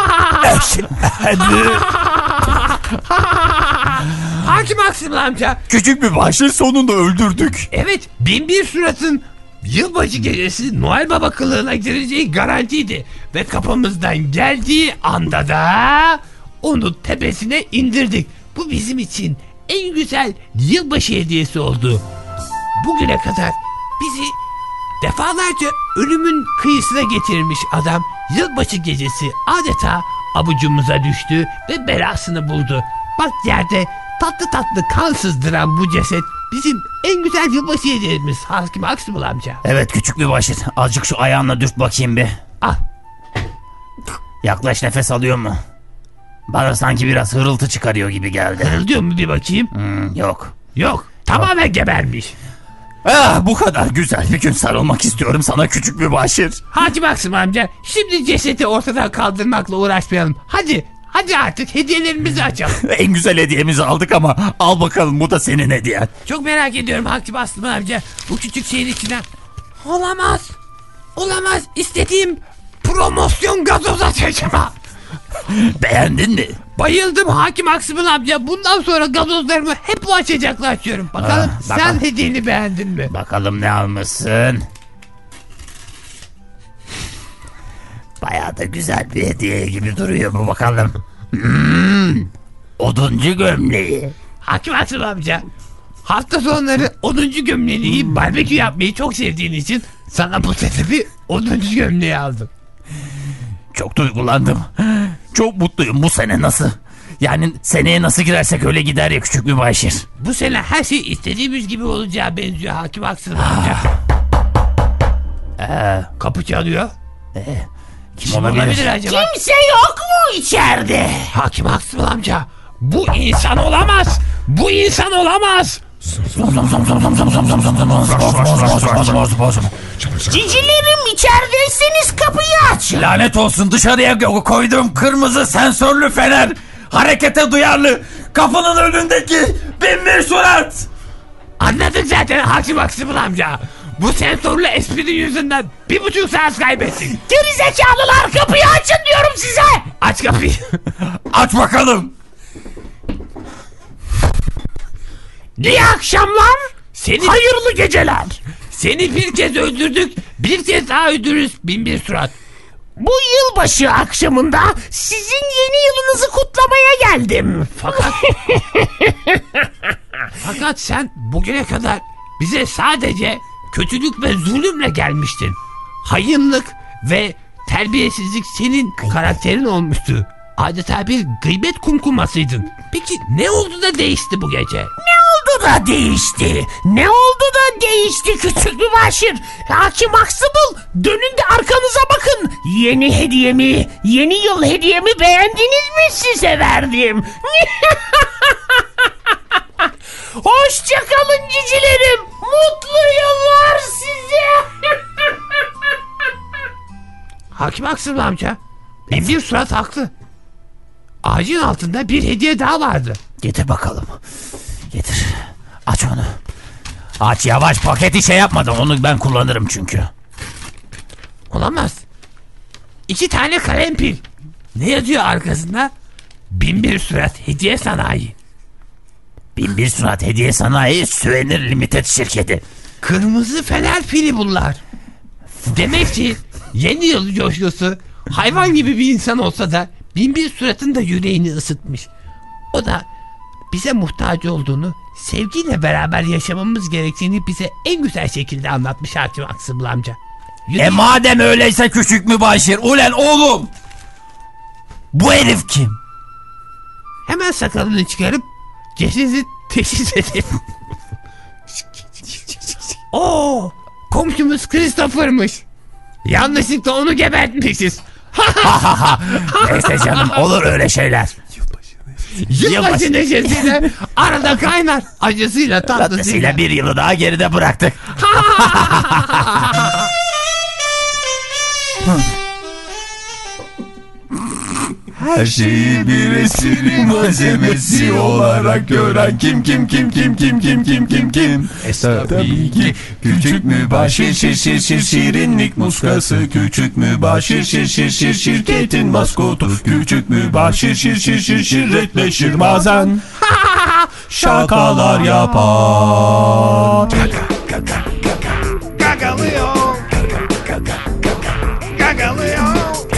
Hakim Huxtable amca. Küçük mübaşir sonunda öldürdük. Evet, bin bir suratın yılbaşı gecesi Noel Baba kılığına gireceği garantiydi. Ve kapımızdan geldiği anda da onu tepesine indirdik. Bu bizim için en güzel yılbaşı hediyesi oldu. Bugüne kadar bizi defalarca ölümün kıyısına getirmiş adam yılbaşı gecesi adeta avucumuza düştü ve belasını buldu. Bak yerde tatlı tatlı kan sızdıran bu ceset bizim en güzel yılbaşı hediyemiz Hakim Huxtable amca. Evet küçük mübaşir, azıcık şu ayağınla dürt bakayım bir. Al. Yaklaş, nefes alıyor mu? Bana sanki biraz hırıltı çıkarıyor gibi geldi. Hırıldıyor mu bir bakayım? Hmm, yok. Yok. Tamamen gebermiş. Ah, bu kadar güzel bir gün sarılmak istiyorum sana küçük mübaşir. Hakim Huxtable amca, şimdi cesedi ortadan kaldırmakla uğraşmayalım. Hadi. Hadi artık hediyelerimizi açalım. En güzel hediyemizi aldık ama al bakalım, bu da senin hediyen. Çok merak ediyorum Hakim Huxtable amca. Bu küçük şeyin içinden. Olamaz. Olamaz. İstediğim promosyon gazoz açacağım. Beğendin mi? Bayıldım Hakim Huxtable amca. Bundan sonra gazozlarımı hep bu açacakla açıyorum. Bakalım Ah, sen bakalım. hediyeni beğendin mi? Bakalım ne almışsın. Bayağı da güzel bir hediye gibi duruyor bu, bakalım. Hmm, oduncu gömleği. Hakim Huxtable amca, hafta sonları oduncu gömleğini yiyip barbekü yapmayı çok sevdiğin için sana bu sebebi oduncu gömleği aldım. Çok duygulandım. Çok mutluyum bu sene, nasıl? Yani seneye nasıl girersek öyle gider ya küçük mübaşir. Bu sene her şey istediğimiz gibi olacağı benziyor Hakim Huxtable amca. Ee, Kapı çalıyor. e, Kim olabilir acaba? Kimse yok mu içeride? Hakim Aksımıl amca. Bu insan olamaz. Bu insan olamaz. Cicilerim, içerideyseniz kapıyı aç. Lanet olsun, dışarıya koyduğum kırmızı sensörlü fener. Harekete duyarlı. Kapının önündeki bin bir surat. Anladık zaten Hakim Aksımıl amca. Bu sensörlü espri yüzünden bir buçuk saat kaybettik. Gerizekalılar, kapıyı açın diyorum size. Aç kapıyı. Aç bakalım. İyi akşamlar. Seni... Hayırlı geceler. Seni bir kez öldürdük. Bir kez daha öldürürüz bin bir surat. Bu yılbaşı akşamında sizin yeni yılınızı kutlamaya geldim. Fakat... Fakat sen bugüne kadar bize sadece kötülük ve zulümle gelmiştin. Hayınlık ve terbiyesizlik senin karakterin olmuştu. Adeta bir gıybet kumkumasıydın. Peki ne oldu da değişti bu gece? Ne oldu da değişti? Ne oldu da değişti küçük mübaşir? Hakim Aksımıl, dönün de arkanıza bakın. Yeni hediyemi, yeni yıl hediyemi beğendiniz mi, size verdim? Hoşçakalın cicilerim. Mutlu yıllar size. Hakim Aksımıl amca, bin bir surat haklı. Ağacın altında bir hediye daha vardı. Getir bakalım. Getir. Aç onu. Aç yavaş, paketi şey yapmadan, onu ben kullanırım çünkü. Olamaz. İki tane kalem pil. Ne yazıyor arkasında? Bin bir surat hediye sanayi. Bin bir surat hediye sanayi Süvenir Limited şirketi. Kırmızı fener pili bunlar. Demek ki yeni yıl coşkusu hayvan gibi bir insan olsa da bin bir suratın da yüreğini ısıtmış. O da bize muhtaç olduğunu, sevgiyle beraber yaşamamız gerektiğini bize en güzel şekilde anlatmış Hakim Aksımıl amca. Yüreği... E madem öyleyse küçük mübaşir, ulen oğlum, bu herif kim? Hemen sakalını çıkarıp cesedi teşhis edelim. Oo, komşumuz Christopher'mış. Yanlışlıkla onu gebertmişiz. Neyse canım, olur öyle şeyler. Yılbaşı neşesiyle arada kaynar, acısıyla tatlısıyla. Tatlısıyla bir yılı daha geride bıraktık. Her şeyi bir espri malzemesi olarak gören kim kim kim kim kim kim kim kim kim tabii ki küçük mübaşir şir şir şir şirinlik muskası, küçük mübaşir şir şir şir şirketin maskotu, küçük mübaşir şir şir şir şirretleşir bazen şakalar yapar. Gagalıyor. Gagalıyor.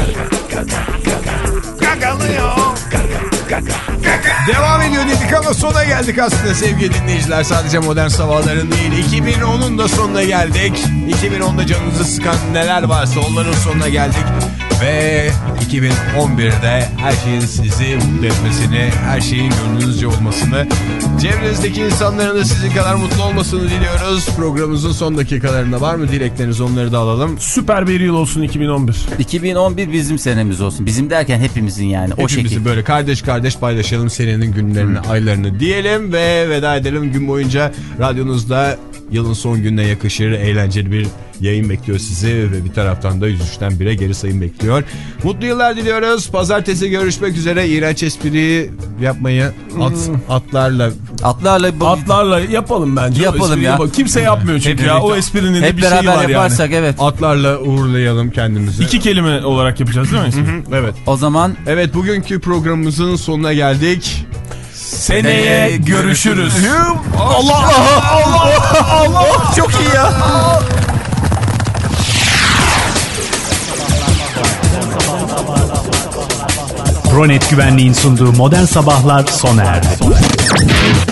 Devam ediyor dedik ama sona geldik aslında sevgili dinleyiciler. Sadece Modern Sabahların değil, iki bin onun da sonuna geldik. iki bin onda canınızı sıkan neler varsa onların sonuna geldik. Ve iki bin on birde her şeyin sizi mutlu etmesini, her şeyin gönlünüzce olmasını, çevrenizdeki insanların da sizin kadar mutlu olmasını diliyoruz. Programımızın son dakikalarında var mı dilekleriniz, onları da alalım. Süper bir yıl olsun iki bin on bir. iki bin on bir bizim senemiz olsun. Bizim derken hepimizin yani. Hepimizi o şekilde. Böyle kardeş kardeş paylaşalım senenin günlerini, hmm. aylarını diyelim ve veda edelim. Gün boyunca radyonuzda yılın son gününe yakışır eğlenceli bir yayın bekliyor sizi ve bir taraftan da yüz üçten bire geri sayım bekliyor. Mutlu yıllar diliyoruz. Pazartesi görüşmek üzere. İğrenç espriyi yapmayı at, hmm. atlarla atlarla atlarla yapalım bence. Yapalım ya. Yapalım. Kimse yapmıyor çünkü hep ya. O esprinin de hep bir şeyi var beraber yaparsak yani. Evet. Atlarla uğurlayalım kendimizi. İki kelime olarak yapacağız değil mi? Evet. O zaman evet, bugünkü programımızın sonuna geldik. Seneye görüşürüz. Allah Allah Allah, çok iyi ya. Ronet Güvenliğin sunduğu Modern Sabahlar sona erdi.